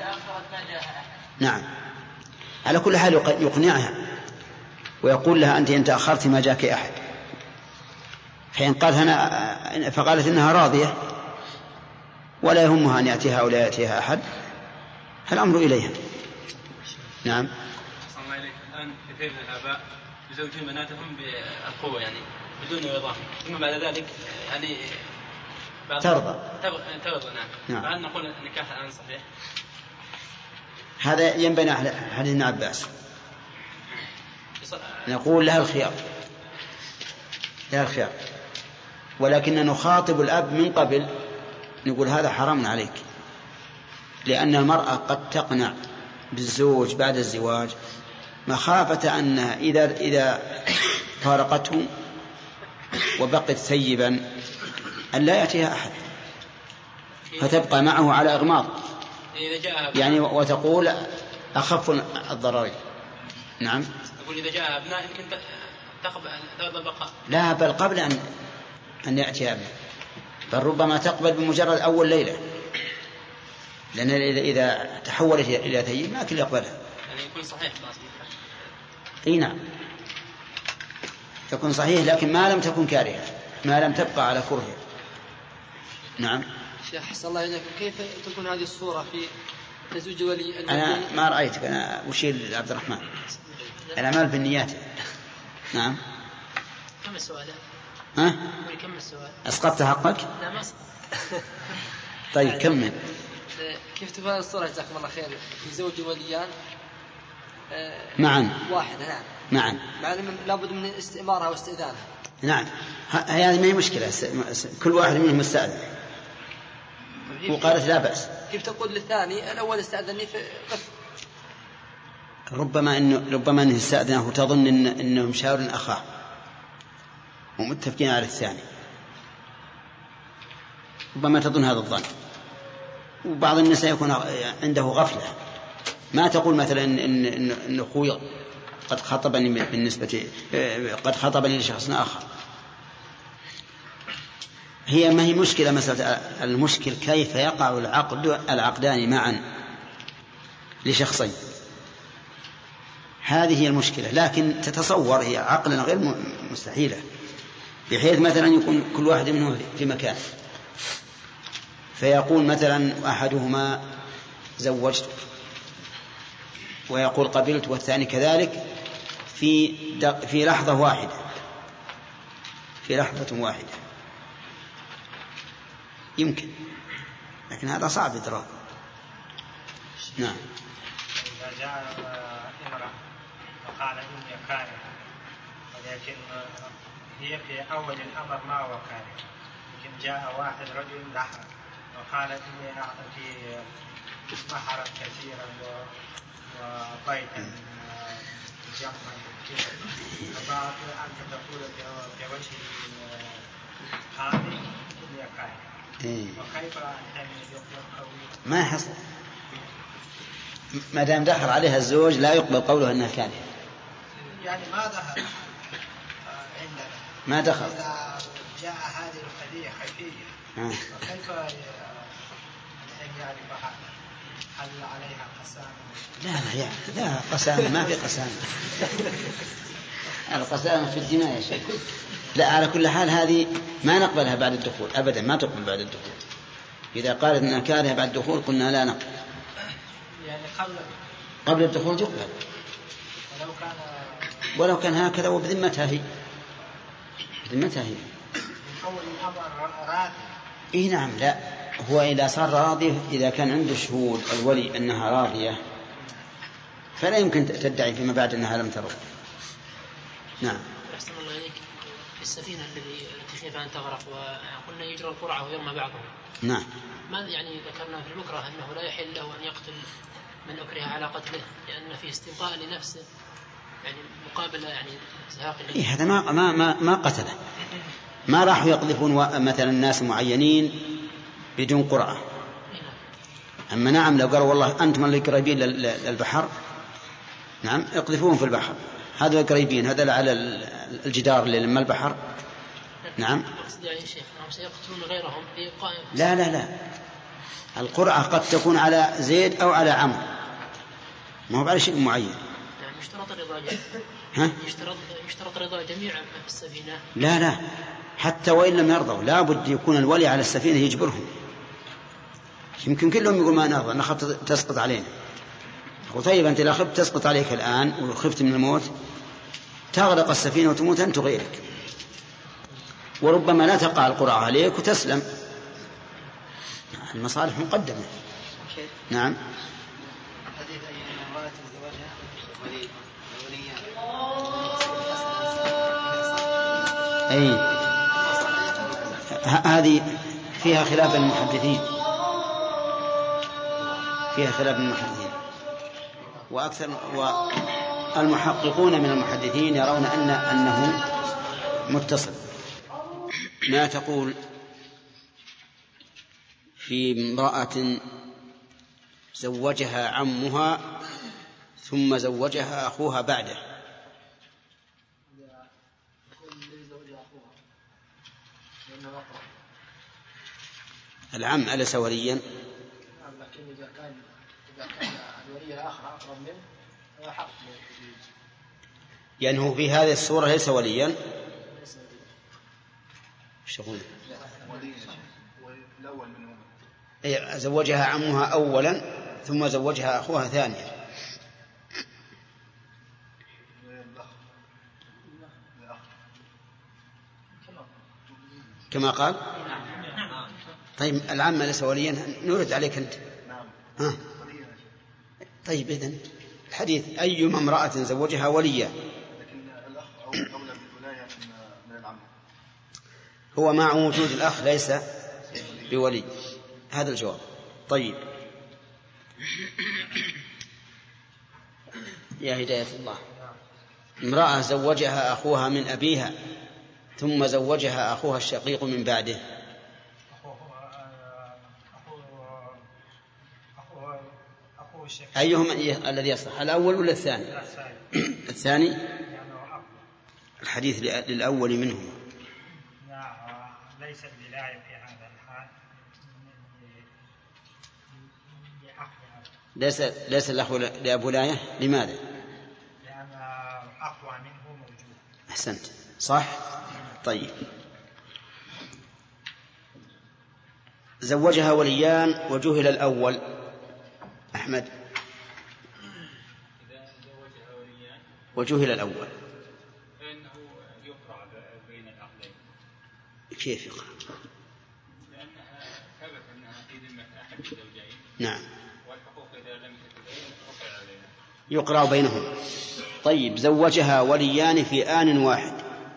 نعم، على كل حال يقنعها ويقول لها أنت إن تأخرت ما جاك أحد، فإن فقالت إنها راضية ولا يهمها أن يأتيها أو لا يأتيها أحد فالأمر إليها. نعم. صلى الله عليك. الآن كثير من الآباء يزوجون بناتهم بالقوة يعني بدون رضا، ثم بعد ذلك يعني ترضى. نعم. فهل نقول النكاح الآن صحيح؟ هذا ينبني على حديث ابن عباس، نقول لها الخيار، ولكن نخاطب الأب من قبل نقول هذا حرام عليك، لأن المرأة قد تقنع بالزوج بعد الزواج مخافة أنها إذا فارقته وبقت ثيبا أن لا يأتيها أحد فتبقى معه على إغماض يعني، وتقول أخف الضررين. نعم. يقول إذا جاء أبناء يمكن تقبل البقاء. لا، بل قبل أن يأتي أبناء، بل ربما تقبل بمجرد أول ليلة، لأن إذا تحولت إلى ثيب ما كل يقبلها. يعني يكون صحيح. أي نعم، تكون صحيح، لكن ما لم تكن كارهة، ما لم تبقى على كرهه. نعم. شيخ حسن الله إليك، كيف تكون هذه الصورة في تزوج ولي؟ أنا ما رأيتك، أنا أشير لعبد الرحمن، الأعمال بالنيات. نعم. كم السؤال؟ ها؟ كم السؤال؟ أسقطت حقك؟ لا ما أسقط. طيب كمل. كيف تكون هذه الصورة جزاكم الله خير في زوج وليان معا واحدة؟ نعم معا، لابد من استئمارها واستئذانها. نعم، هذه ما هي مشكلة، كل واحد منهم مستأذن وقالت لا بأس. كيف تقول للثاني الأول استأذنني في قف؟ ربما أنه استأذنه وتظن إنهم شاور أخاه ومتفقين على الثاني، ربما تظن هذا الظن. وبعض النساء يكون عنده غفلة، ما تقول مثلا إن أخوي قد خطبني لشخص آخر. هي ما هي مشكلة مسألة، المشكل كيف يقع العقدان معا لشخصين، هذه هي المشكلة. لكن تتصور هي عقلا غير مستحيلة، بحيث مثلا يكون كل واحد منهم في مكان، فيقول مثلا أحدهما زوجت ويقول قبلت والثاني كذلك في لحظة واحدة، يمكن، لكن هذا صعب إدراك. نعم. إذا جاء امرأة وقال إني كاره، ولكن هي في أول الأمر ما هو كاره، لكن جاء واحد رجل لحظة وقال إني أعطي محرا كثيرا وبيتا جمعا كثيرا، فبعض أنت تقول في وجه هذه إني كاره. وكيف ما يحصل ما دام دخل عليها الزوج لا يقبل قوله أنها كانت، يعني ما دخل عندنا، ما دخل. إذا جاء هذه القضية خفية وكيف يعرف هذا؟ هل عليها قسامة؟ لا قسامة، ما في قسامة. القسامة في الدماء يا شيخ. لا، على كل حال هذه ما نقبلها بعد الدخول أبدا، ما تقبل بعد الدخول. إذا قالت أنها كارهة بعد الدخول قلنا لا نقبل، يعني قبل الدخول تقبل، ولو كان هكذا وبذمتها هي، بذمتها هي. أول الأمر راضي. إيه نعم. لا، هو إذا صار راضي، إذا كان عنده شهود الولي أنها راضية فلا يمكن تدعي فيما بعد أنها لم ترضى. نعم. أحسن الله إليك، في السفينة التي خيف أن تغرق وقلنا يجرى القرعة ويرمى بعضهم. نعم. ما يعني ذكرنا في المكره أنه لا يحل له أن يقتل من أكره على قتله لأن فيه استبقاء لنفسه يعني مقابل يعني زهاق هذا ما قتله. ما راحوا يقذفون مثلا ناس معينين بدون قرعة. أما نعم لو قالوا والله أنتم اللي قريبين للبحر نعم اقذفوهم في البحر، هذا قريبين، هذا على الجدار اللي لما البحر نعم. يعني شيخ سيقتلون غيرهم لا القرعة قد تكون على زيد أو على عمرو، ما هو على شيء معين. يعني يشترط رضا يشترط رضا جميع في السفينة. لا حتى وإن لم يرضوا لا بد يكون الولي على السفينة يجبرهم. يمكن كلهم يقول ما نرضى نخاف تسقط علينا. وطيب أنت لا خفت تسقط عليك الآن وخفت من الموت تغرق السفينة وتموت أنت غيرك، وربما لا تقع القرعة عليك وتسلم. المصالح مقدمة. نعم. أي هذه فيها خلاف المحدثين، وأكثر والمحققون من المحدثين يرون أنه متصل. ما تقول في امرأة زوجها عمها ثم زوجها أخوها بعده؟ العم أليس وليا؟ لكن إذا كان الولي الآخر أقرب منه هو حق. يعني هو في هذه الصورة ليس وليا. شغل زوجها عمها أولا ثم زوجها أخوها ثانيا. كما قال. طيب العم ليس وليا، نرد عليك أنت. ها؟ طيب إذن الحديث أيما امرأة زوجها وليا، لكن الأخ أولى بالولاية من العم. هو مع وجود الأخ ليس بولي. هذا الجواب. طيب يا هداية الله، امرأة زوجها أخوها من أبيها ثم زوجها أخوها الشقيق من بعده، أيهما الذي يصح، الأول ولا الثاني؟ الثاني. الحديث للأول منهما. ليس الولاية في هذا الحال ليس الأخ لأب ولاية. لماذا؟ لأن أقوى منه موجود. أحسنت صح. طيب زوجها وليان وجهل الأول. أحمد. إذا زوجها وليان وجهل الأول فإنه يقرع بين العقلين. كيف يقرع؟ لأنها ثبت أنها في ذمة أحد الزوجين. نعم. والحقوق إذا لم تتبين تقع عليها. يقرع بينهم. طيب زوجها وليان في آن واحد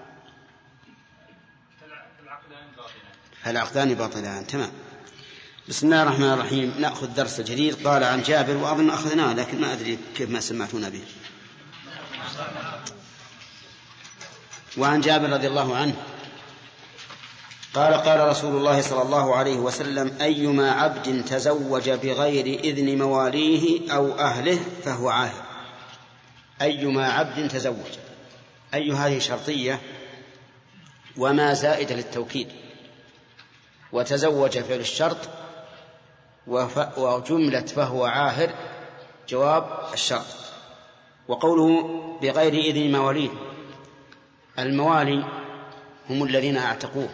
فالعقدان باطلان. تمام. بسم الله الرحمن الرحيم. نأخذ درس جديد. قال عن جابر، وأظن أخذناه لكن ما أدري كيف ما سمعتونا به. وعن جابر رضي الله عنه قال قال رسول الله صلى الله عليه وسلم: أيما عبد تزوج بغير إذن مواليه أو أهله فهو عاهر. أيما عبد تزوج، أي هذه شرطية وما زائد للتوكيد، وتزوج فعل الشرط، وجملة فهو عاهر جواب الشرط. وقوله بغير إذن مواليه، الموالي هم الذين اعتقوه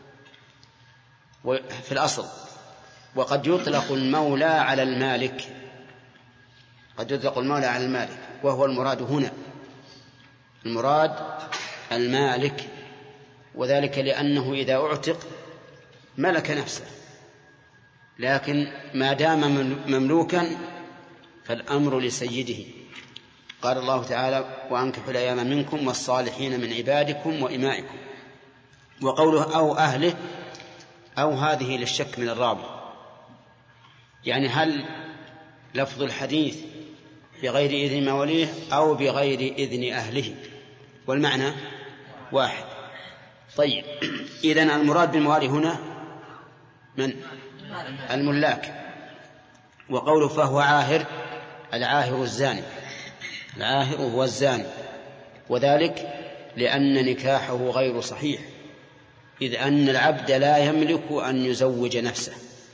في الأصل. وقد يطلق المولى على المالك، قد يطلق المولى على المالك، وهو المراد هنا، المراد المالك، وذلك لأنه إذا أعتق ملك نفسه، لكن ما دام مملوكا فالأمر لسيده. قال الله تعالى: وأنكحوا الأيام منكم والصالحين من عبادكم وإمائكم. وقوله أو أهله، أو هذه للشك من الراوي، يعني هل لفظ الحديث بغير إذن موليه أو بغير إذن أهله، والمعنى واحد. طيب، إذن المراد بالموالي هنا من؟ الملاك. وقوله فهو عاهر، العاهر الزاني، العاهر هو الزاني، وذلك لأن نكاحه غير صحيح، إذ أن العبد لا يملك أن يزوج نفسه.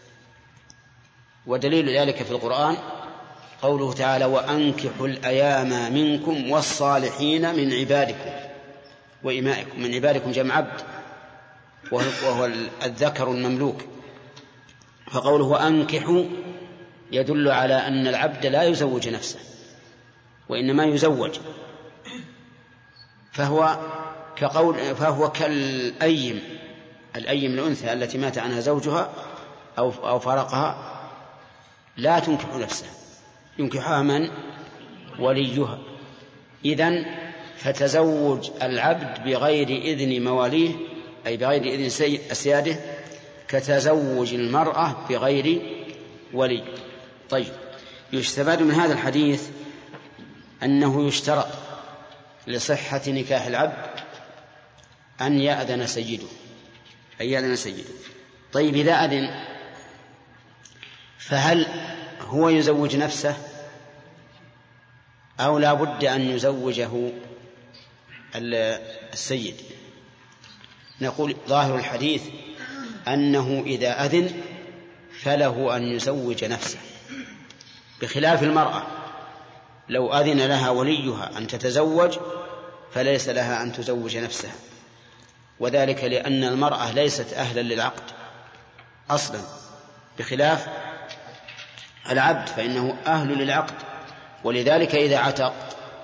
ودليل ذلك في القرآن قوله تعالى وأنكحوا الأيام منكم والصالحين من عبادكم وإمائكم. من عبادكم جمع عبد وهو الذكر المملوك، فقوله وأنكحوا يدل على أن العبد لا يزوج نفسه وإنما يزوج، فهو كالأيم، الأيم الأنثى التي مات عنها زوجها أو فارقها لا تنكح نفسها، ينكحها من؟ وليها. إذن فتزوج العبد بغير إذن مواليه أي بغير إذن أسياده كتزوج المرأة بغير ولي. طيب، يستفاد من هذا الحديث أنه يشترط لصحة نكاح العبد أن يأذن سيده، أن يأذن سيده. طيب، إذا أذن فهل هو يزوج نفسه أو لا بد أن يزوجه السيد؟ نقول ظاهر الحديث أنه إذا أذن فله أن يزوج نفسه، بخلاف المرأة لو أذن لها وليها أن تتزوج فليس لها أن تزوج نفسها، وذلك لأن المرأة ليست أهلا للعقد أصلا، بخلاف العبد فإنه أهل للعقد، ولذلك إذا عتق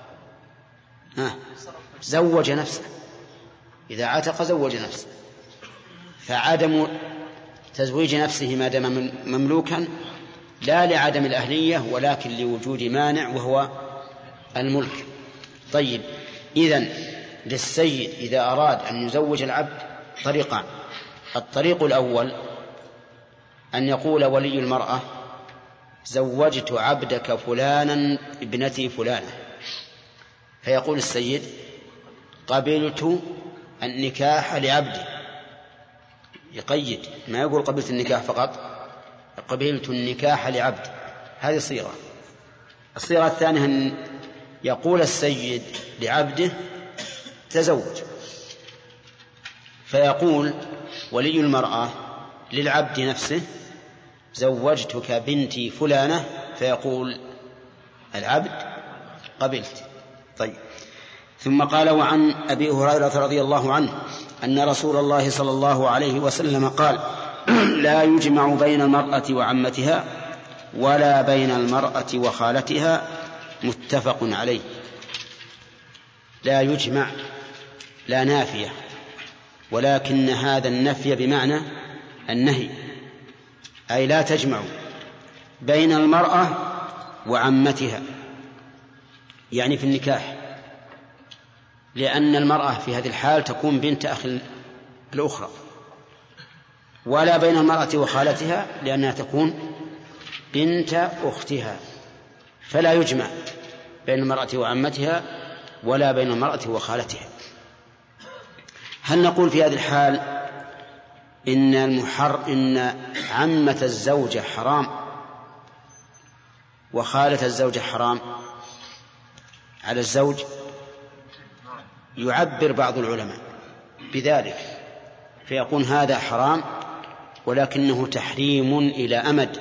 زوج نفسه، إذا عتق زوج نفسه. فعدم تزويج نفسه ما دام مملوكا لا لعدم الأهلية ولكن لوجود مانع وهو الملك. طيب، إذن للسيد إذا أراد أن يزوج العبد طريقان. الطريق الأول أن يقول ولي المرأة زوجت عبدك فلانا ابنتي فلانة، فيقول السيد قبلت النكاح لعبدي، يقيد، ما يقول قبلت النكاح فقط، قبلت النكاح لعبدي. هذه صيغة. الصيغة الثانية أن يقول السيد لعبده تزوج، فيقول ولي المرأة للعبد نفسه زوجتك بنتي فلانة، فيقول العبد قبلت. طيب، ثم قال وعن أبي هريرة رضي الله عنه أن رسول الله صلى الله عليه وسلم قال لا يجمع بين المرأة وعمتها ولا بين المرأة وخالتها، متفق عليه. لا يجمع لا نافية، ولكن هذا النفي بمعنى النهي، أي لا تجمع بين المرأة وعمتها، يعني في النكاح، لأن المرأة في هذه الحال تكون بنت أخ الأخرى، ولا بين المرأة وخالتها لأنها تكون بنت أختها، فلا يجمع بين المرأة وعمتها ولا بين المرأة وخالتها. هل نقول في هذه الحال إن عمة الزوجة حرام وخالة الزوجة حرام على الزوج؟ يعبر بعض العلماء بذلك فيقول هذا حرام ولكنه تحريم إلى أمد،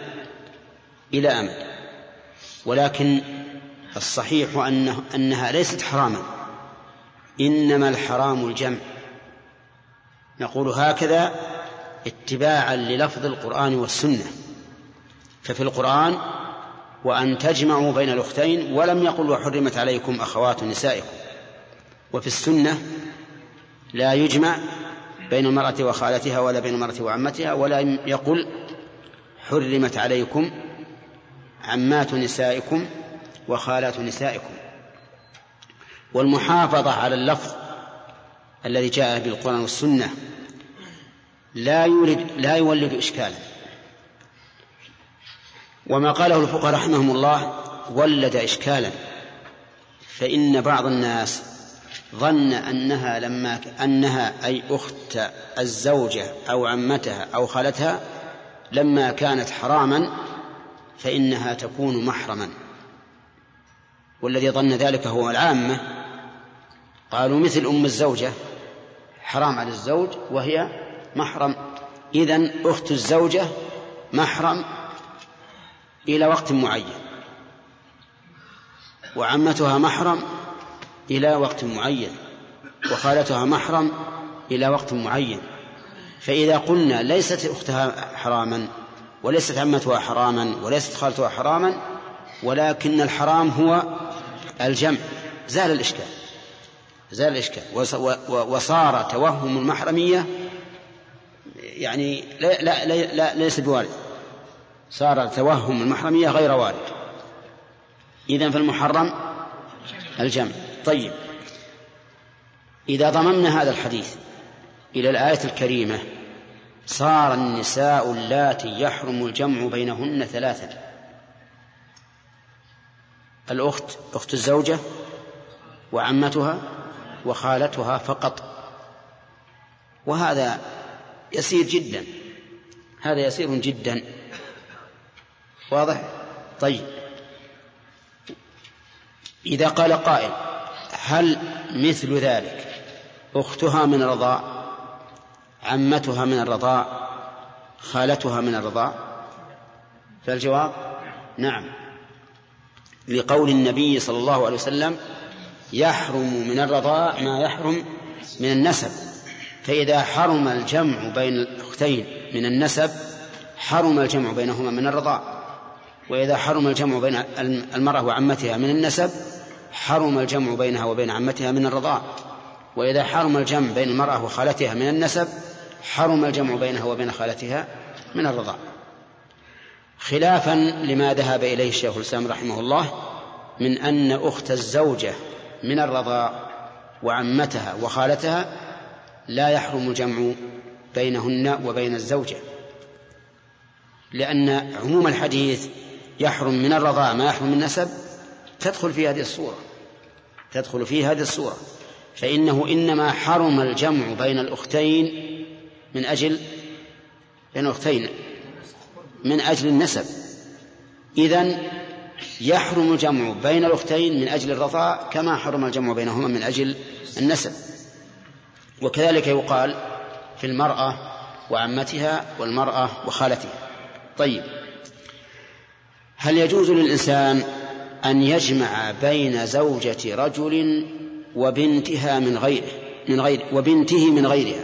ولكن الصحيح أنها ليست حراما، إنما الحرام الجمع. نقول هكذا اتباعا للفظ القرآن والسنة، ففي القرآن وأن تجمعوا بين الأختين ولم يقل وحرمت عليكم أخوات نسائكم، وفي السنة لا يجمع بين المرأة وخالتها ولا بين المرأة وعمتها، ولا يقل حرمت عليكم عمات نسائكم وخالات نسائكم. والمحافظة على اللفظ الذي جاء بالقرآن والسنة لا يولد إشكالا. وما قاله الفقهاء رحمهم الله ولد إشكالا، فإن بعض الناس ظن أنها أي أخت الزوجة أو عمتها أو خالتها لما كانت حراما فإنها تكون محرما، والذي ظن ذلك هو العامة. قالوا مثل أم الزوجة حرام على الزوج وهي محرم، إذن أخت الزوجة محرم إلى وقت معين، وعمتها محرم إلى وقت معين، وخالتها محرم إلى وقت معين. فإذا قلنا ليست أختها حراما وليست عمتها حراما وليست خالتها حراما ولكن الحرام هو الجمع، زال الإشكال وصار توهم المحرمية يعني لا ليس بوارد، صار توهم المحرمية غير وارد. إذن فالمحرم الجمع. طيب، إذا ضممنا هذا الحديث إلى الآية الكريمة صار النساء اللاتي يحرم الجمع بينهن ثلاثة: الأخت، أخت الزوجة، وعمتها، وخالتها فقط. وهذا يسير جدا، هذا يسير جدا، واضح؟ طيب، إذا قال قائل: هل مثل ذلك أختها من الرضاع، عمتها من الرضاع، خالتها من الرضاع؟ فالجواب نعم، لقول النبي صلى الله عليه وسلم: يحرم من الرضاع ما يحرم من النسب. فإذا حرم الجمع بين الأختين من النسب حرم الجمع بينهما من الرضاع، وإذا حرم الجمع بين المرأة وعمتها من النسب حرم الجمع بينها وبين عمتها من الرضاع، وإذا حرم الجمع بين المرأة وخالتها من النسب حرم الجمع بينها وبين خالتها من الرضاع، خلافا لما ذهب إليه الشيخ الإسلام رحمه الله من أن أخت الزوجة من الرضاع وعمتها وخالتها لا يحرم الجمع بينهن وبين الزوجة، لأن عموم الحديث يحرم من الرضاع ما يحرم من النسب تدخل في هذه الصورة، فإنه إنما حرم الجمع بين الأختين من أجل النسب، إذن يحرم الجمع بين الأختين من أجل الرضاع كما حرم الجمع بينهما من أجل النسب. وكذلك يقال في المرأة وعمتها والمرأة وخالتها. طيب، هل يجوز للإنسان أن يجمع بين زوجة رجل وبنته من غيرها؟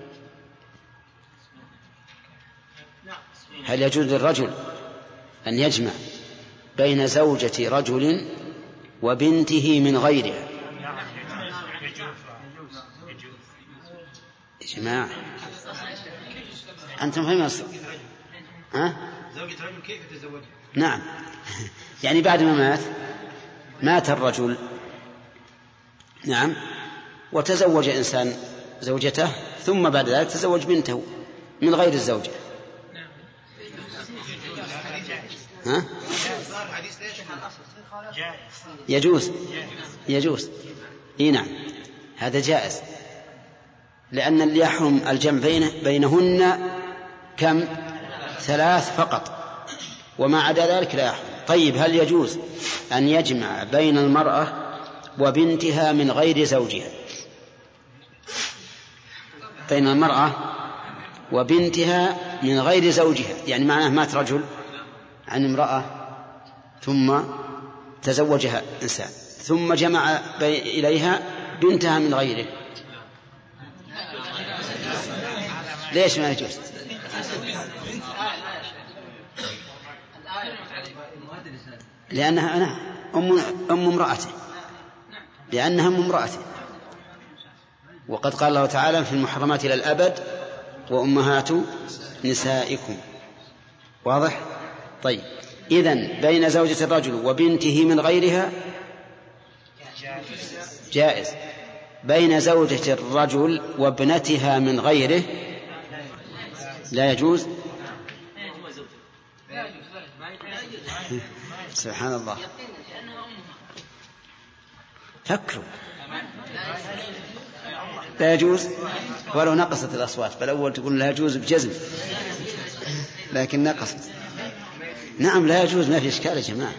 هل يجوز للرجل أن يجمع بين زوجة رجل وبنته من غيرها؟ يا جماعة أنتم فهموا أصلا؟ زوجة رجل كيف تزوجها؟ نعم، يعني بعد ما مات الرجل، نعم، وتزوج إنسان زوجته ثم بعد ذلك تزوج بنته من غير الزوجة. ها؟ يجوز. نعم، هذا جائز، لأن اللي يحرم الجمع بينهن كم؟ 3 فقط، وما عدا ذلك لا يحرم. طيب، هل يجوز أن يجمع بين المرأة وبنتها من غير زوجها؟ بين المرأة وبنتها من غير زوجها، يعني معناه مات رجل عن امرأة ثم تزوجها إنسان ثم جمع إليها بنتها من غيره، ليش ما يجوز؟ لأنها أم امرأته، لأنها أم امرأته، وقد قال الله تعالى في المحرمات إلى الأبد وأمهات نسائكم. واضح؟ طيب، إذن بين زوجة الرجل وبنته من غيرها جائز، بين زوجة الرجل وابنتها من غيره لا يجوز. سبحان الله. فكروا لا يجوز ولو نقصت الأصوات، بل أول تقول لا يجوز بجزم لكن نقصت. نعم لا يجوز، ما في إشكال يا جماعة،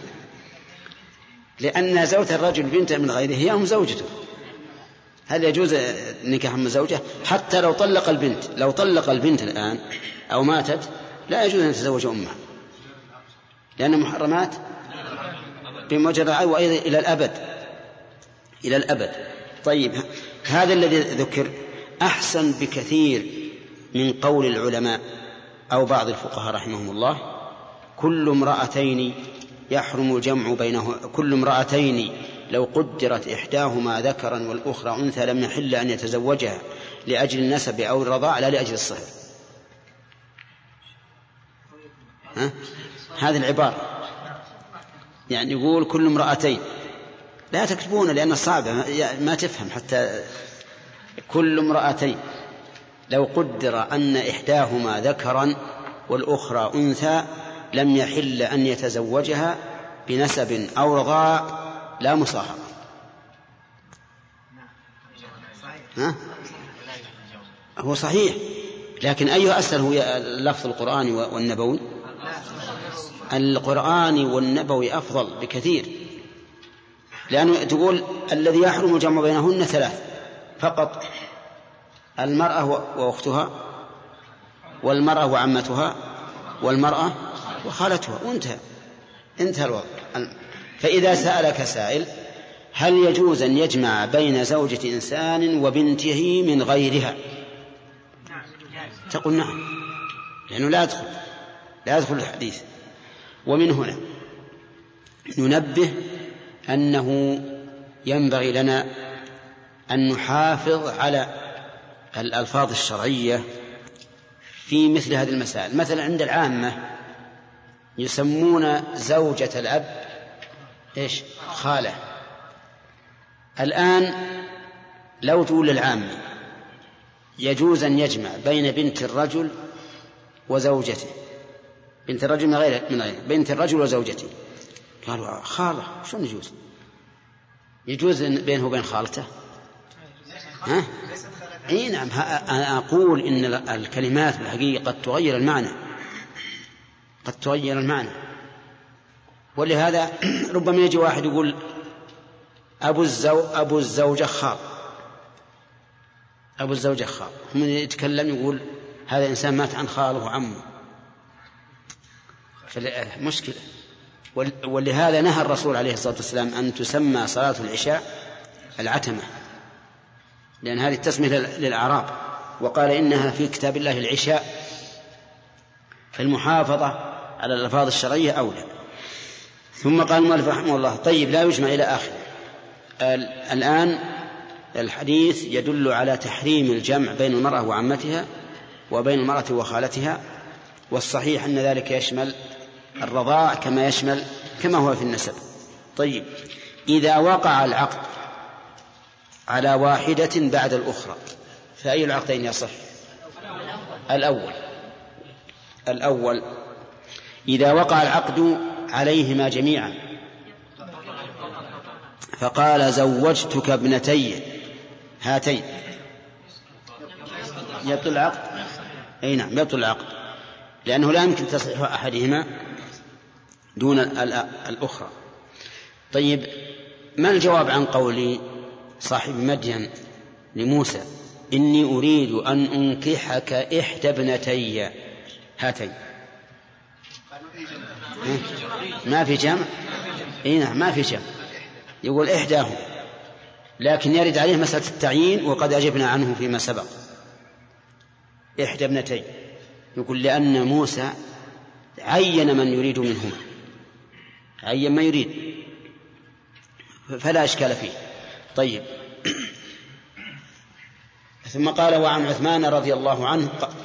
لأن زوجة الرجل بنت من غيره هي أم زوجته. هل يجوز نكاح من زوجة؟ حتى لو طلق البنت الآن أو ماتت لا يجوز أن يتزوج أمها، لأن محرمات بمجرد وأيضا إلى الأبد. طيب هذا الذي ذكر أحسن بكثير من قول العلماء أو بعض الفقهاء رحمهم الله: كل امرأتين يحرم الجمع بينه، كل امرأتين لو قدرت إحداهما ذكرا والأخرى أنثى لم يحل أن يتزوجها لأجل النسب أو الرضاع لا لأجل الصهر. هذه العبارة يعني يقول كل امرأتين، لا تكتبون لأن صعبة ما تفهم حتى. كل امرأتين لو قدر أن إحداهما ذكرا والأخرى أنثى لم يحل أن يتزوجها بنسب أو رضاع لا مصاهرة. هو صحيح، لكن أيه أسهل هو اللفظ القرآني والنبوي؟ القرآني والنبوي أفضل بكثير، لأنه تقول الذي يحرم الجمع بينهن 3 فقط: المرأة وأختها، والمرأة وعمتها، والمرأة وخالتها، وانتهى الوضع. فإذا سألك سائل هل يجوز أن يجمع بين زوجة إنسان وبنته من غيرها؟ تقول نعم، لأنه لا يدخل الحديث. ومن هنا ننبه أنه ينبغي لنا أن نحافظ على الألفاظ الشرعية في مثل هذه المسائل. مثلا عند العامة يسمون زوجة الأب إيش؟ خالة. الآن لو تقول للعامة يجوز أن يجمع بين بنت الرجل وزوجته، بنت الرجل من غير بنت الرجل وزوجته، قالوا خالة شو يجوز؟ يجوز بينه وبين خالته؟ اي نعم. أنا أقول إن الكلمات بالحقيقة قد تغير المعنى، ولهذا ربما يجي واحد يقول أبو الزوجة خال، هم يتكلم يقول هذا إنسان مات عن خاله وعمه، فمشكلة. ولهذا نهى الرسول عليه الصلاة والسلام أن تسمى صلاة العشاء العتمة، لأن هذه التسمية للأعراب، وقال إنها في كتاب الله العشاء، فالمحافظة على الألفاظ الشرعية أولى. ثم قال المؤلف رحمه الله: طيب لا يجمع إلى آخره. الآن الحديث يدل على تحريم الجمع بين المرأة وعمتها وبين المرأة وخالتها، والصحيح أن ذلك يشمل الرضاع كما هو في النسب. طيب إذا وقع العقد على واحدة بعد الأخرى فأي العقدين يصح؟ الأول إذا وقع العقد عليهما جميعا فقال زوجتك ابنتي هاتين، يبطل العقد. أي نعم يبطل العقد، لأنه لا يمكن تصحيح أحدهما دون الأخرى. طيب ما الجواب عن قول صاحب مدين لموسى: إني أريد أن أنكحك إحدى ابنتي هاتين؟ ما في جمع. إيه نعم ما في جمع، يقول إحداهم، لكن يرد عليه مسألة التعيين وقد أجبنا عنه فيما سبق. إحدى ابنتي يقول لأن موسى عين من يريد منهما، عين ما يريد، فلا إشكال فيه. طيب ثم قال: وعن عثمان رضي الله عنه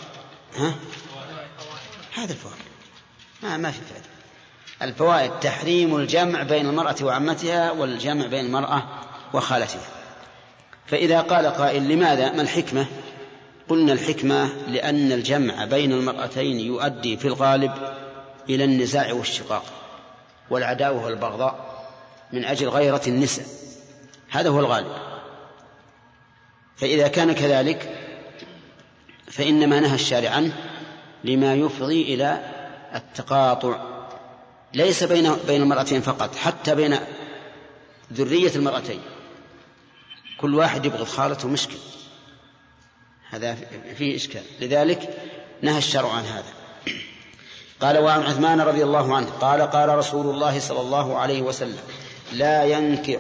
هذا الفوائد ما في فائدة. الفوائد تحريم الجمع بين المرأة وعمتها والجمع بين المرأة وخالتها. فإذا قال قائل لماذا؟ ما الحكمة؟ قلنا الحكمة لأن الجمع بين المرأتين يؤدي في الغالب إلى النزاع والشقاق، والعداوة والبغضاء من أجل غيرة النساء، هذا هو الغالب. فإذا كان كذلك فإنما نهى الشارع عنه لما يفضي إلى التقاطع، ليس بين المرأتين فقط، حتى بين ذرية المرأتين، كل واحد يبغض خالته مشكل، هذا فيه إشكال، لذلك نهى الشرع عن هذا. قال: وعن عثمان رضي الله عنه قال: قال رسول الله صلى الله عليه وسلم: لا ينكح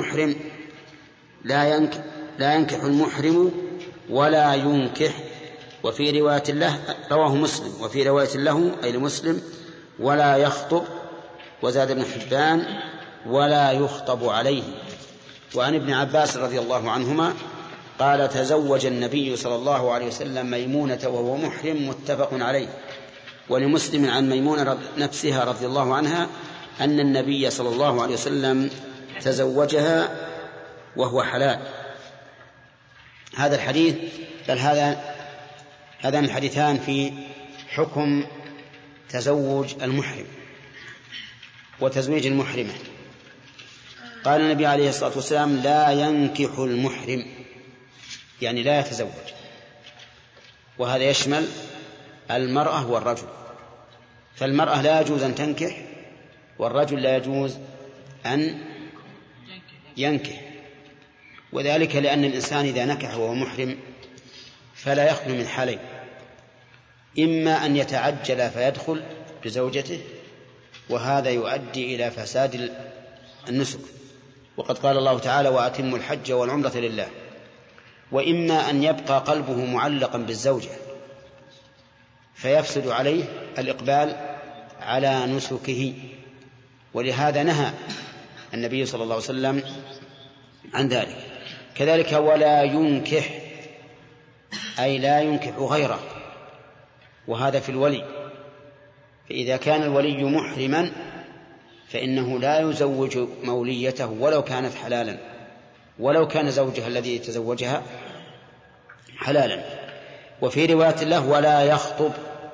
المحرم ولا ينكح. وفي رواية له رواه مسلم، وفي رواية له أي لمسلم: ولا يخطب. وزاد ابن حبان: ولا يخطب عليه. وعن ابن عباس رضي الله عنهما قال: تزوج النبي صلى الله عليه وسلم ميمونة وهو محرم، متفق عليه. ولمسلم عن ميمونة نفسها رضي الله عنها أن النبي صلى الله عليه وسلم تزوجها وهو حلال. هذا الحديث بل هذان الحديثان في حكم تزوج المحرم وتزويج المحرمة. قال النبي عليه الصلاة والسلام: لا ينكح المحرم، يعني لا يتزوج، وهذا يشمل المرأة والرجل. فالمرأة لا يجوز أن تنكح، والرجل لا يجوز أن ينكح، وذلك لأن الإنسان إذا نكح وهو محرم فلا يخلو من حالين: إما أن يتعجل فيدخل بزوجته، وهذا يؤدي إلى فساد النسك، وقد قال الله تعالى: وأتموا الحج والعمرة لله. وإما أن يبقى قلبه معلقا بالزوجة فيفسد عليه الإقبال على نسكه، ولهذا نهى النبي صلى الله عليه وسلم عن ذلك. كذلك ولا ينكح، أي لا ينكح غيره، وهذا في الولي. فإذا كان الولي محرما فإنه لا يزوج موليته ولو كانت حلالا، ولو كان زوجها الذي تزوجها حلالا. وفي رواية له: ولا يخطب.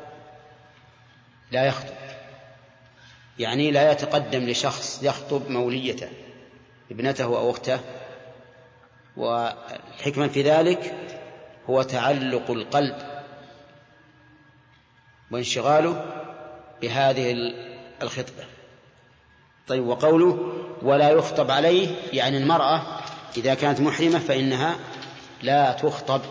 لا يخطب يعني لا يتقدم لشخص يخطب موليته ابنته أو أخته. والحكمة في ذلك هو تعلق القلب وانشغاله بهذه الخطبة. طيب، وقوله ولا يخطب عليه يعني المرأة إذا كانت محرمة فإنها لا تخطب.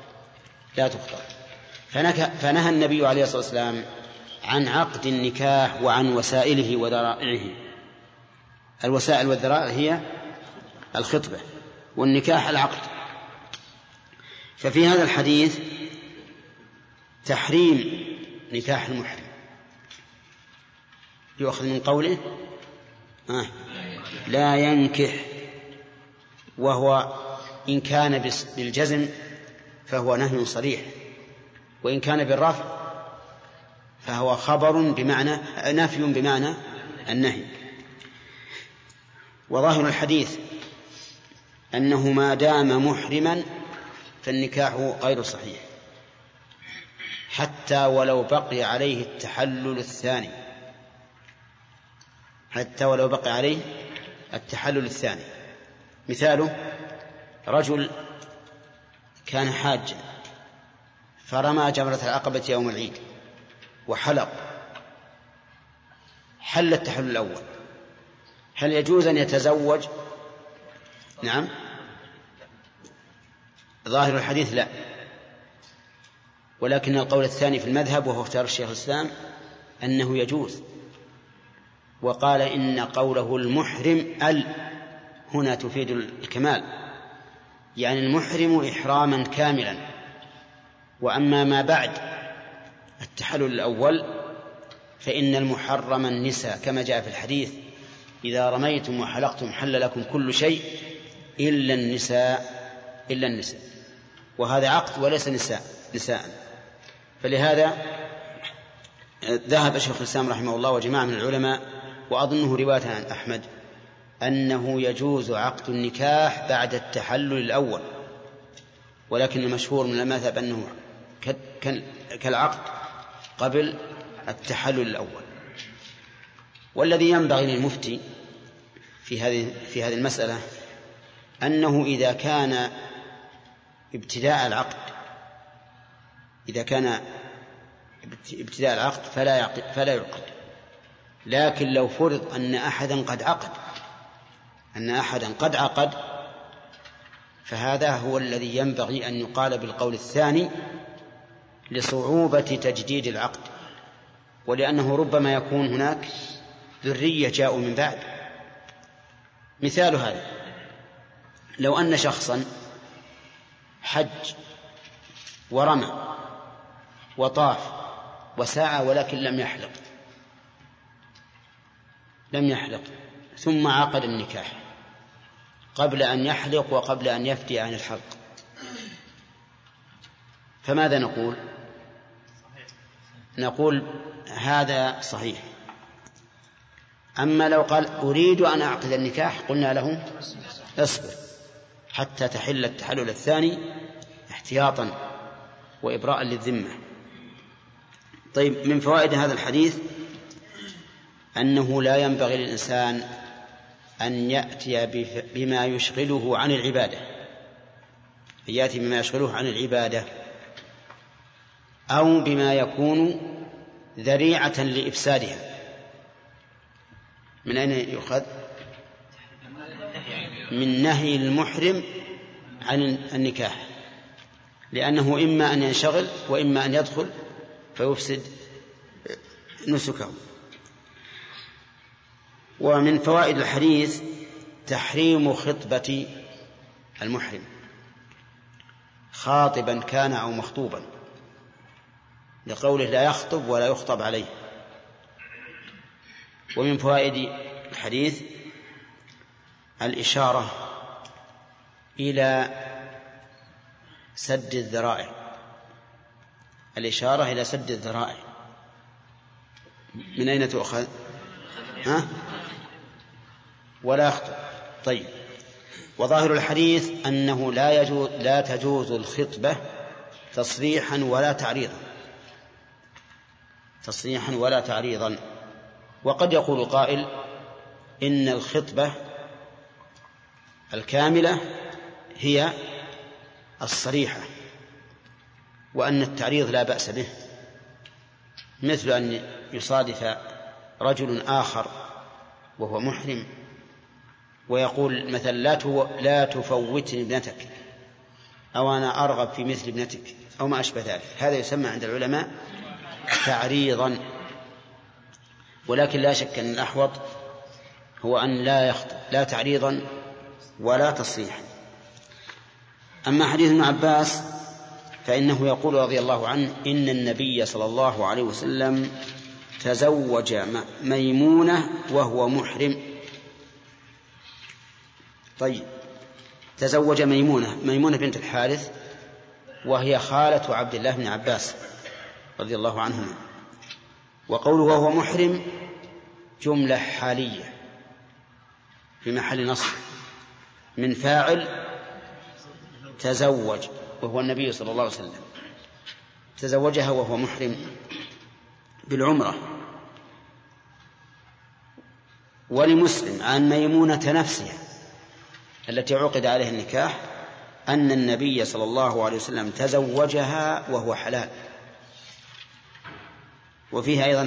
فنهى النبي عليه الصلاة والسلام عن عقد النكاح وعن وسائله وذرائعه. الوسائل والذرائع هي الخطبة، والنكاح العقد. ففي هذا الحديث تحريم نكاح المحرم، يؤخذ من قوله لا ينكح، وهو إن كان بالجزم فهو نهي صريح، وإن كان بالرفع فهو خبر بمعنى نفي بمعنى النهي. وظاهر الحديث أنه ما دام محرما فالنكاح غير صحيح حتى ولو بقي عليه التحلل الثاني، مثاله: رجل كان حاجا فرمى جمرة العقبة يوم العيد وحلق، حل التحلل الأول، هل يجوز أن يتزوج؟ نعم. ظاهر الحديث لا، ولكن القول الثاني في المذهب وهو اختيار الشيخ الإسلام أنه يجوز. وقال إن قوله المحرم هنا تفيد الكمال، يعني المحرم إحراما كاملا. وأما ما بعد التحلل الأول فإن المحرم النساء، كما جاء في الحديث: إذا رميتم وحلقتم حل لكم كل شيء إلا النساء. وهذا عقد وليس نساء. فلهذا ذهب شيخ الإسلام رحمه الله وجماعة من العلماء، وأظنه رواية عن أحمد، أنه يجوز عقد النكاح بعد التحلل الأول، ولكن المشهور من المذهب أنه كالعقد قبل التحلل الأول. والذي ينبغي للمفتي في هذه المسألة أنه إذا كان ابتداء العقد فلا يعقد. لكن لو فرض أن أحدا قد عقد فهذا هو الذي ينبغي أن يقال بالقول الثاني لصعوبة تجديد العقد، ولأنه ربما يكون هناك ذرية جاءوا من بعد. مثال هذا: لو أن شخصا حج ورمى وطاف وسعى ولكن لم يحلق ثم عقد النكاح قبل أن يحلق وقبل أن يفتي عن الحلق، فماذا نقول؟ نقول هذا صحيح. أما لو قال أريد أن أعقد النكاح قلنا له اصبر حتى تحل التحلل الثاني احتياطا وإبراء للذمة. طيب، من فوائد هذا الحديث أنه لا ينبغي للإنسان أن يأتي بما يشغله عن العبادة، أو بما يكون ذريعة لإفسادها. من أين يؤخذ؟ من نهي المحرم عن النكاح، لأنه إما أن ينشغل وإما أن يدخل فيفسد نسكه. ومن فوائد الحديث تحريم خطبة المحرم خاطبا كان أو مخطوبا، لقوله لا يخطب ولا يخطب عليه. ومن فوائد الحديث الإشارة إلى سد الذرائع. من أين تؤخذ؟ ولا يخطب. طيب، وظاهر الحديث أنه لا تجوز الخطبة تصريحا ولا تعريضا. وقد يقول قائل إن الخطبة الكاملة هي الصريحة، وأن التعريض لا بأس به، مثل أن يصادف رجل آخر وهو محرم ويقول مثلا لا تفوتني ابنتك، أو أنا أرغب في مثل ابنتك، أو ما أشبه ذلك. هذا يسمى عند العلماء تعريضا. ولكن لا شك أن الأحوط هو أن لا يخطب، لا تعريضا ولا تصريحا. أما حديث ابن عباس فإنه يقول رضي الله عنه إن النبي صلى الله عليه وسلم تزوج ميمونة وهو محرم. طيب، تزوج ميمونة بنت الحارث، وهي خالة عبد الله بن عباس رضي الله عنهما. وقوله وهو محرم جملة حالية في محل نصب من فاعل تزوج، وهو النبي صلى الله عليه وسلم تزوجها وهو محرم بالعمرة. ولمسلم عن ميمونة نفسها التي عقد عليها النكاح أن النبي صلى الله عليه وسلم تزوجها وهو حلال. وفيها أيضا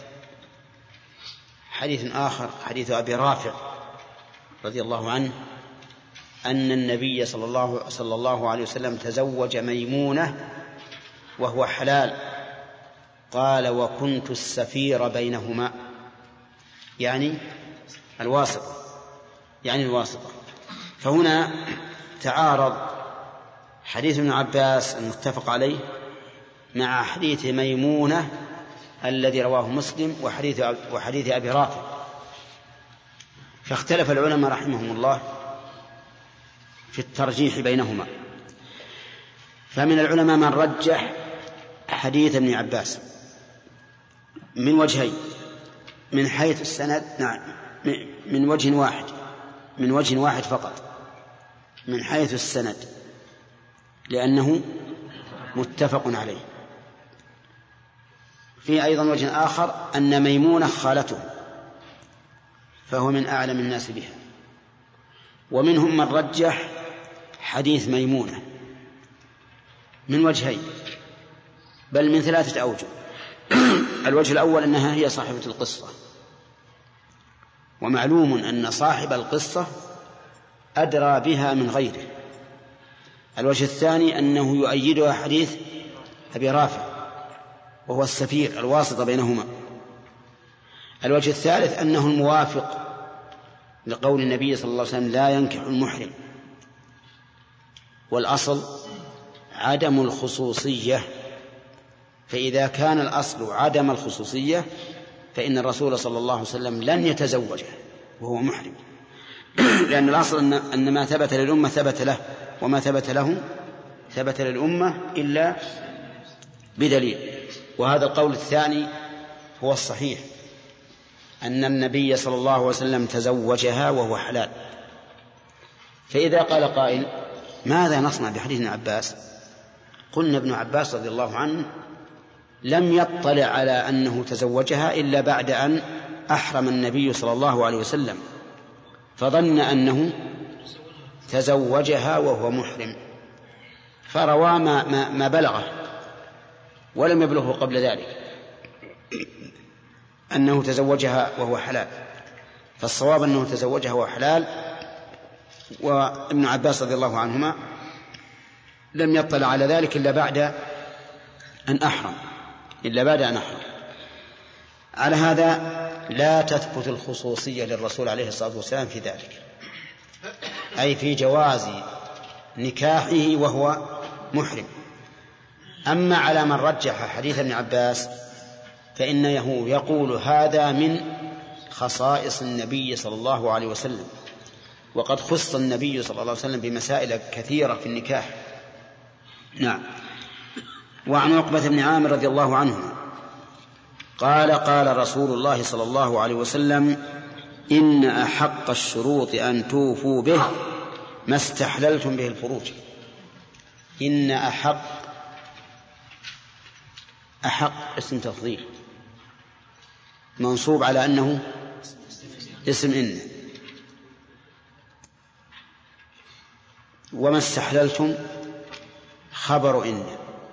حديث آخر، حديث أبي رافع رضي الله عنه أن النبي صلى الله عليه وسلم تزوج ميمونة وهو حلال، قال وكنت السفير بينهما، يعني الواسطة. فهنا تعارض حديث ابن عباس المتفق عليه مع حديث ميمونة الذي رواه مسلم وحديث أبي رافع، فاختلف العلماء رحمهم الله في الترجيح بينهما. فمن العلماء من رجح حديث ابن عباس من وجهين، من حيث السند من وجه واحد فقط، من حيث السند لأنه متفق عليه. في أيضا وجه آخر أن ميمونة خالته فهو من أعلم الناس بها. ومنهم من رجح حديث ميمونة من وجهين، بل من 3 أوجه. الوجه الأول أنها هي صاحبة القصة، ومعلوم أن صاحب القصة أدرى بها من غيره. الوجه الثاني أنه يؤيدها حديث أبي رافع وهو السفير الواسطة بينهما. الوجه الثالث أنه الموافق لقول النبي صلى الله عليه وسلم لا ينكح المحرم، والأصل عدم الخصوصية، فإذا كان الأصل عدم الخصوصية فإن الرسول صلى الله عليه وسلم لن يتزوجه وهو محرم، لأن الأصل أن ما ثبت للأمة ثبت له، وما ثبت له ثبت للأمة إلا بدليل. وهذا القول الثاني هو الصحيح، أن النبي صلى الله عليه وسلم تزوجها وهو حلال. فإذا قال قائل ماذا نصنع بحديث ابن عباس؟ قلنا ابن عباس رضي الله عنه لم يطلع على أنه تزوجها إلا بعد أن أحرم النبي صلى الله عليه وسلم، فظن أنه تزوجها وهو محرم، فروى ما بلغه ولم يبلغه قبل ذلك أنه تزوجها وهو حلال. فالصواب أنه تزوجها وهو حلال، وابن عباس رضي الله عنهما لم يطلع على ذلك إلا بعد أن أحرم. على هذا لا تثبت الخصوصية للرسول عليه الصلاة والسلام في ذلك، أي في جواز نكاحه وهو محرم. أما على من رجح حديث ابن عباس فإنه يقول هذا من خصائص النبي صلى الله عليه وسلم، وقد خص النبي صلى الله عليه وسلم بمسائل كثيرة في النكاح. نعم. وعن عقبة بن عامر رضي الله عنه قال قال رسول الله صلى الله عليه وسلم إن أحق الشروط أن توفوا به ما استحللتم به الفروج. إن أحق اسم تفضيل منصوب على أنه اسم إن، وما استحللتم خبر إن.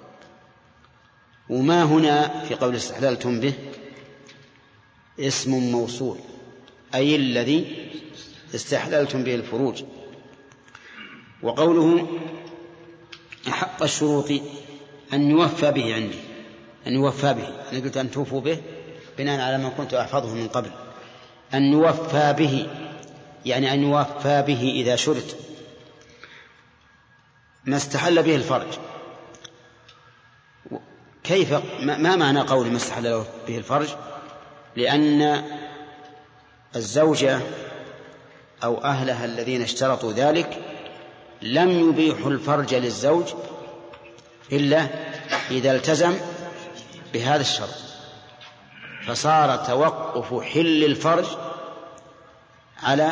وما هنا في قول استحللتم به اسم موصول، أي الذي استحللتم به الفروج. وقوله أحق الشروط أن يوفى به عندي، أن يوفى به، أنا قلت أن توفوا به بناء على ما كنت أحفظه من قبل. أن يوفى به يعني أن يوفى به إذا شرط. ما استحل به الفرج، كيف ما معنى قول ما استحل به الفرج؟ لأن الزوجة أو أهلها الذين اشترطوا ذلك لم يبيحوا الفرج للزوج إلا إذا التزم بهذا الشرط، فصار توقف حل الفرج على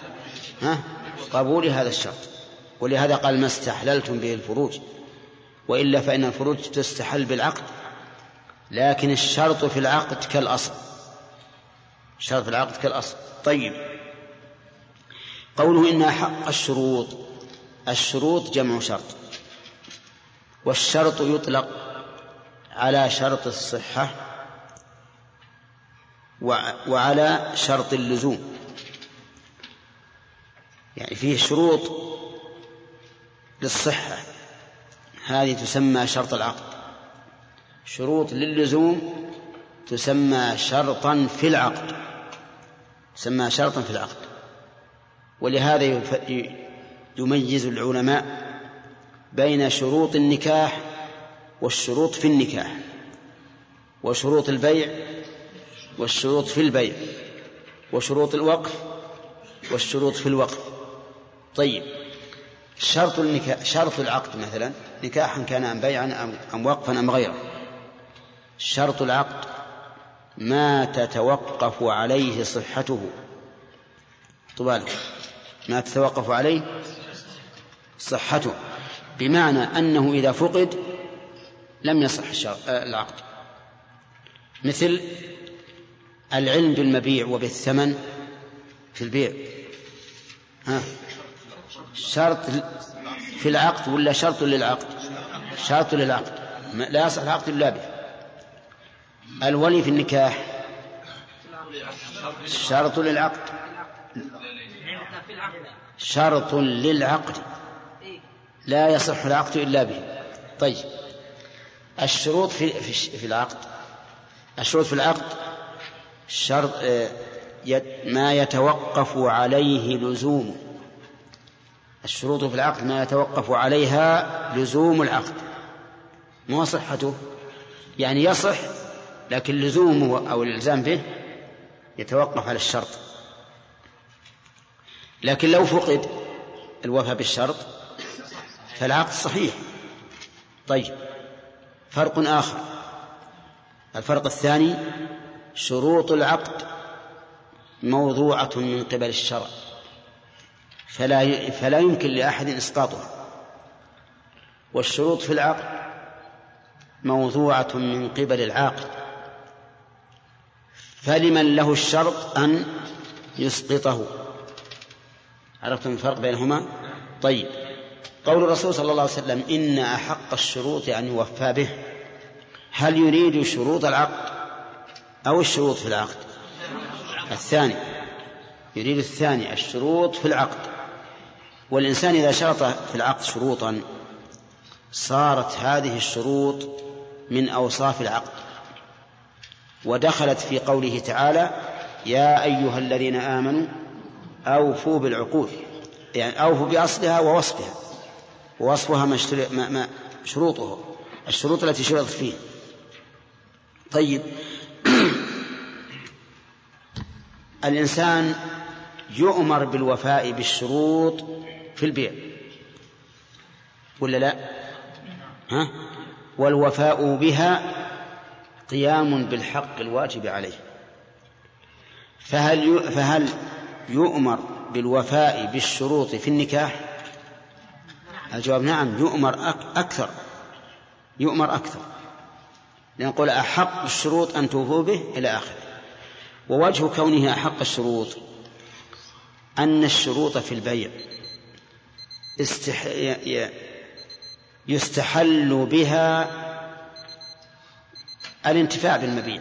قبول هذا الشرط. ولهذا قال ما استحللتم به الفروج، وإلا فإن الفروج تستحل بالعقد، لكن الشرط في العقد كالأصل، الشرط في العقد كالأصل. طيب، قوله إن حق الشروط، الشروط جمع شرط، والشرط يطلق على شرط الصحة وعلى شرط اللزوم. يعني فيه شروط للصحة، هذه تسمى شرط العقد. شروط للزوم تسمى شرطا في العقد، تسمى شرطا في العقد. ولهذا يميز العلماء بين شروط النكاح والشروط في النكاح، وشروط البيع والشروط في البيع، وشروط الوقف والشروط في الوقف. طيب، شرط العقد مثلا نكاحا كان أم بيعا أم وقفا أم غيره، شرط العقد ما تتوقف عليه صحته، طبعا ما تتوقف عليه صحته، بمعنى أنه إذا فقد لم يصح العقد، مثل العلم بالمبيع وبالثمن في البيع؟ ها؟ شرط في العقد ولا شرط للعقد؟ شرط للعقد، لا يصح العقد إلا به. الولي في النكاح شرط للعقد، شرط للعقد لا يصح العقد إلا به. طيب الشروط في العقد، الشروط في العقد شرط ما يتوقف عليه لزوم، الشروط في العقد ما يتوقف عليها لزوم العقد مو صحته، يعني يصح لكن لزومه أو الإلزام به يتوقف على الشرط. لكن لو فقد الوفاء بالشرط فالعقد صحيح. طيب فرق آخر، الفرق الثاني شروط العقد موضوعة من قبل الشرع فلا يمكن لأحد إسقاطها، والشروط في العقد موضوعة من قبل العاقد، فلمن له الشرط أن يسقطه. عرفتم الفرق بينهما؟ طيب قول الرسول صلى الله عليه وسلم إن أحق الشروط أن يوفى به، هل يريد شروط العقد أو الشروط في العقد؟ الثاني، يريد الثاني، الشروط في العقد. والإنسان إذا شرط في العقد شروطا صارت هذه الشروط من أوصاف العقد ودخلت في قوله تعالى يا أيها الذين آمنوا أوفوا بالعقود، يعني أوفوا بأصلها ووصفها، ووصفها شروطه، الشروط التي شرطت فيه. طيب الإنسان يؤمر بالوفاء بالشروط في البيع ولا لا؟ ها؟ والوفاء بها قيام بالحق الواجب عليه، فهل يؤمر بالوفاء بالشروط في النكاح؟ الجواب نعم، يؤمر أكثر، لنقول أحق الشروط أن توفوا به إلى آخره. ووجه كونه أحق الشروط أن الشروط في البيع يستحل بها الانتفاع بالمبيع،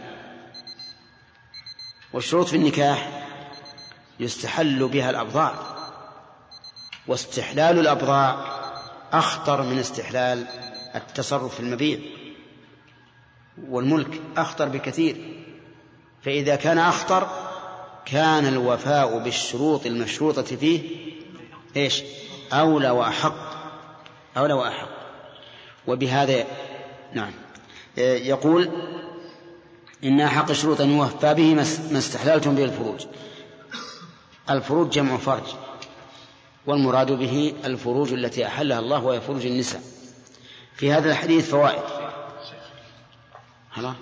والشروط في النكاح يستحل بها الأبضاع، واستحلال الأبضاع أخطر من استحلال التصرف في المبيع، والملك أخطر بكثير. فإذا كان أخطر كان الوفاء بالشروط المشروطة فيه إيش؟ أولى وأحق. وبهذا نعم يقول إن أحق الشروط أن يوفى به ما استحللتم به الفروج. الفروج جمع فرج، والمراد به الفروج التي أحلها الله وهي فروج النساء. في هذا الحديث فوائد. هلا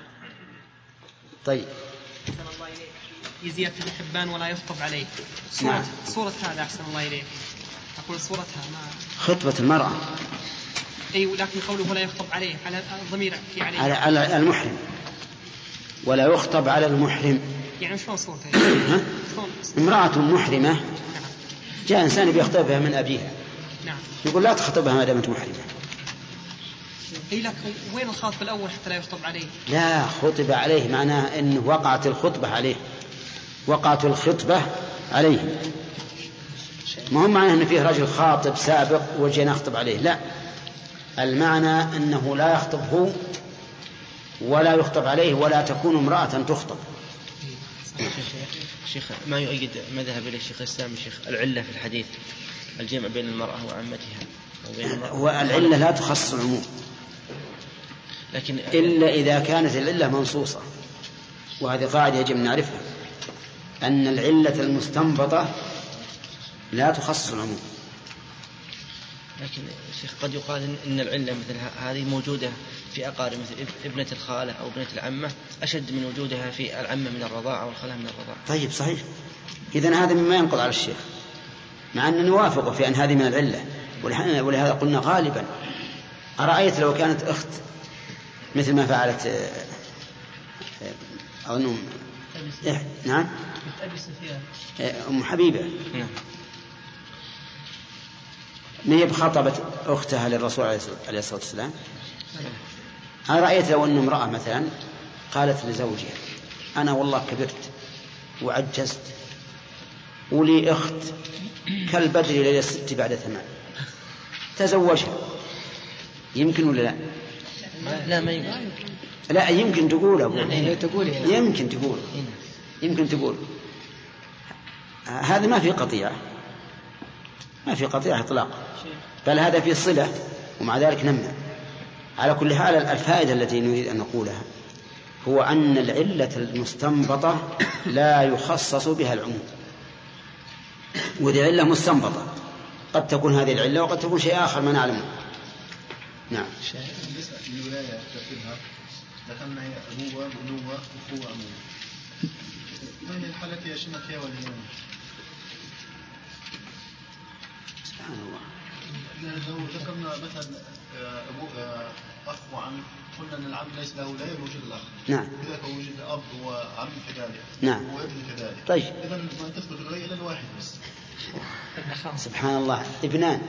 طيب يزيد في الحبان ولا يخطب عليه. صورة هذا أحسن الله إليه، أقول صورتها ما خطبة المرأة. أي لكن قوله ولا يخطب عليه على الضمير في عليه على المحرم، ولا يخطب على المحرم. يعني شلون صورته؟ امرأة محرمة جاء إنسان بيخطبها من أبيها، نعم، يقول لا تخطبها ما دامت محرمة. إيه لكن وين الخاطب الأول حتى لا يخطب عليه؟ لا، خطب عليه معناه أنه وقعت الخطبة عليه، وقعت الخطبة عليه، ما هم معناه أن فيه رجل خاطب سابق وجينا نخطب عليه، لا، المعنى أنه لا يخطب هو ولا يخطب عليه ولا تكون امرأة تخطب. شيخ ما يؤيد ما ذهب إليه الشيخ الإسلام الشيخ العلة في الحديث الجمع بين المرأة وعمتها، والعلة لا تخص العموم، لكن إلا إذا كانت العلة منصوصة، وهذه قاعدة يجب أن نعرفها، أن العلة المستنبطة لا تخص العموم. لكن شيخ قد يقال إن العلة مثل هذه موجودة في أقارب مثل ابنة الخالة أو ابنة العمة أشد من وجودها في العمة من الرضاعة والخالة من الرضاعة. طيب صحيح، إذن هذا مما ينقض على الشيخ، مع أن نوافقه في أن هذه من العلة، ولهذا قلنا غالبا أرأيت لو كانت أخت مثل ما فعلت أظن نعم أبي سفيان أم حبيبة ما هي بخطبت أختها للرسول عليه الصلاة والسلام. أنا رأيت لو أن امرأة مثلا قالت لزوجها أنا والله كبرت وعجزت ولي أخت كالبدر ليلة 6 بعد 8 تزوجها، يمكن ولا لا؟ لا ما يمكن. لا يمكن تقول يمكن تقول هذا ما في قطيعة، ما في قطيعة إطلاقا، بل هذا في صلة، ومع ذلك نمنع. على كل حال الفائدة التي نريد أن نقولها هو أن العلة المستنبطة لا يخصص بها العموم، وذي علة مستنبطة قد تكون هذه العلة وقد تكون شيء آخر ما نعلمه. نعم. بالنسبة للولاية ترتيبها ذكرنا هي أبوة بنوة أخوة أموة، ما هي الحالة يشمل فيها واليمين؟ سبحان الله. لو ذكرنا مثلا أخ وعم، قلنا أن العم ليس له ولاية بوجود الأخ. نعم. كذلك وجود أب وعم كذلك. نعم. وابن كذلك. طيب. إذا ما تثبت الولاية إلا الواحد بس. سبحان الله. ابنان.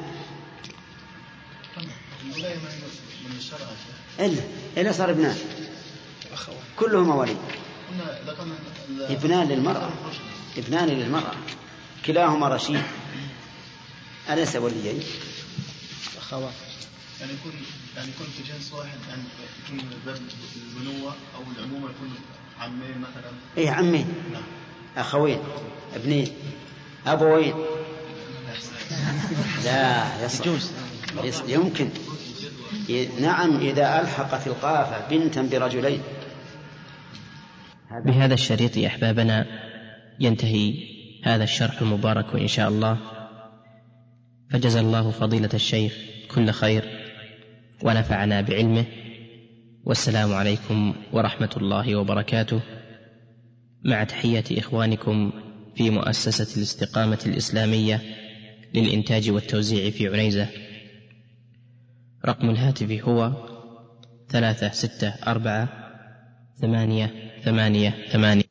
الولاية من الشرع. إلا صار ابنان. كلهم ولي. ابنان للمرأة كلاهما رشيد، أليس وليين؟ أخوات. يعني يكون في جنس واحد، يعني يكون البنوة أو العمومة يكون عمين مثلا. إيه عمين. نعم. أخوين، ابنين، أبوين. لا يصح. يمكن. نعم إذا ألحق في القافة بنتا برجلين. بهذا الشريط يا أحبابنا ينتهي هذا الشرح المبارك إن شاء الله، فجزى الله فضيلة الشيخ كل خير ونفعنا بعلمه، والسلام عليكم ورحمة الله وبركاته، مع تحية إخوانكم في مؤسسة الاستقامة الإسلامية للإنتاج والتوزيع في عنيزة. رقم الهاتف هو 364 888.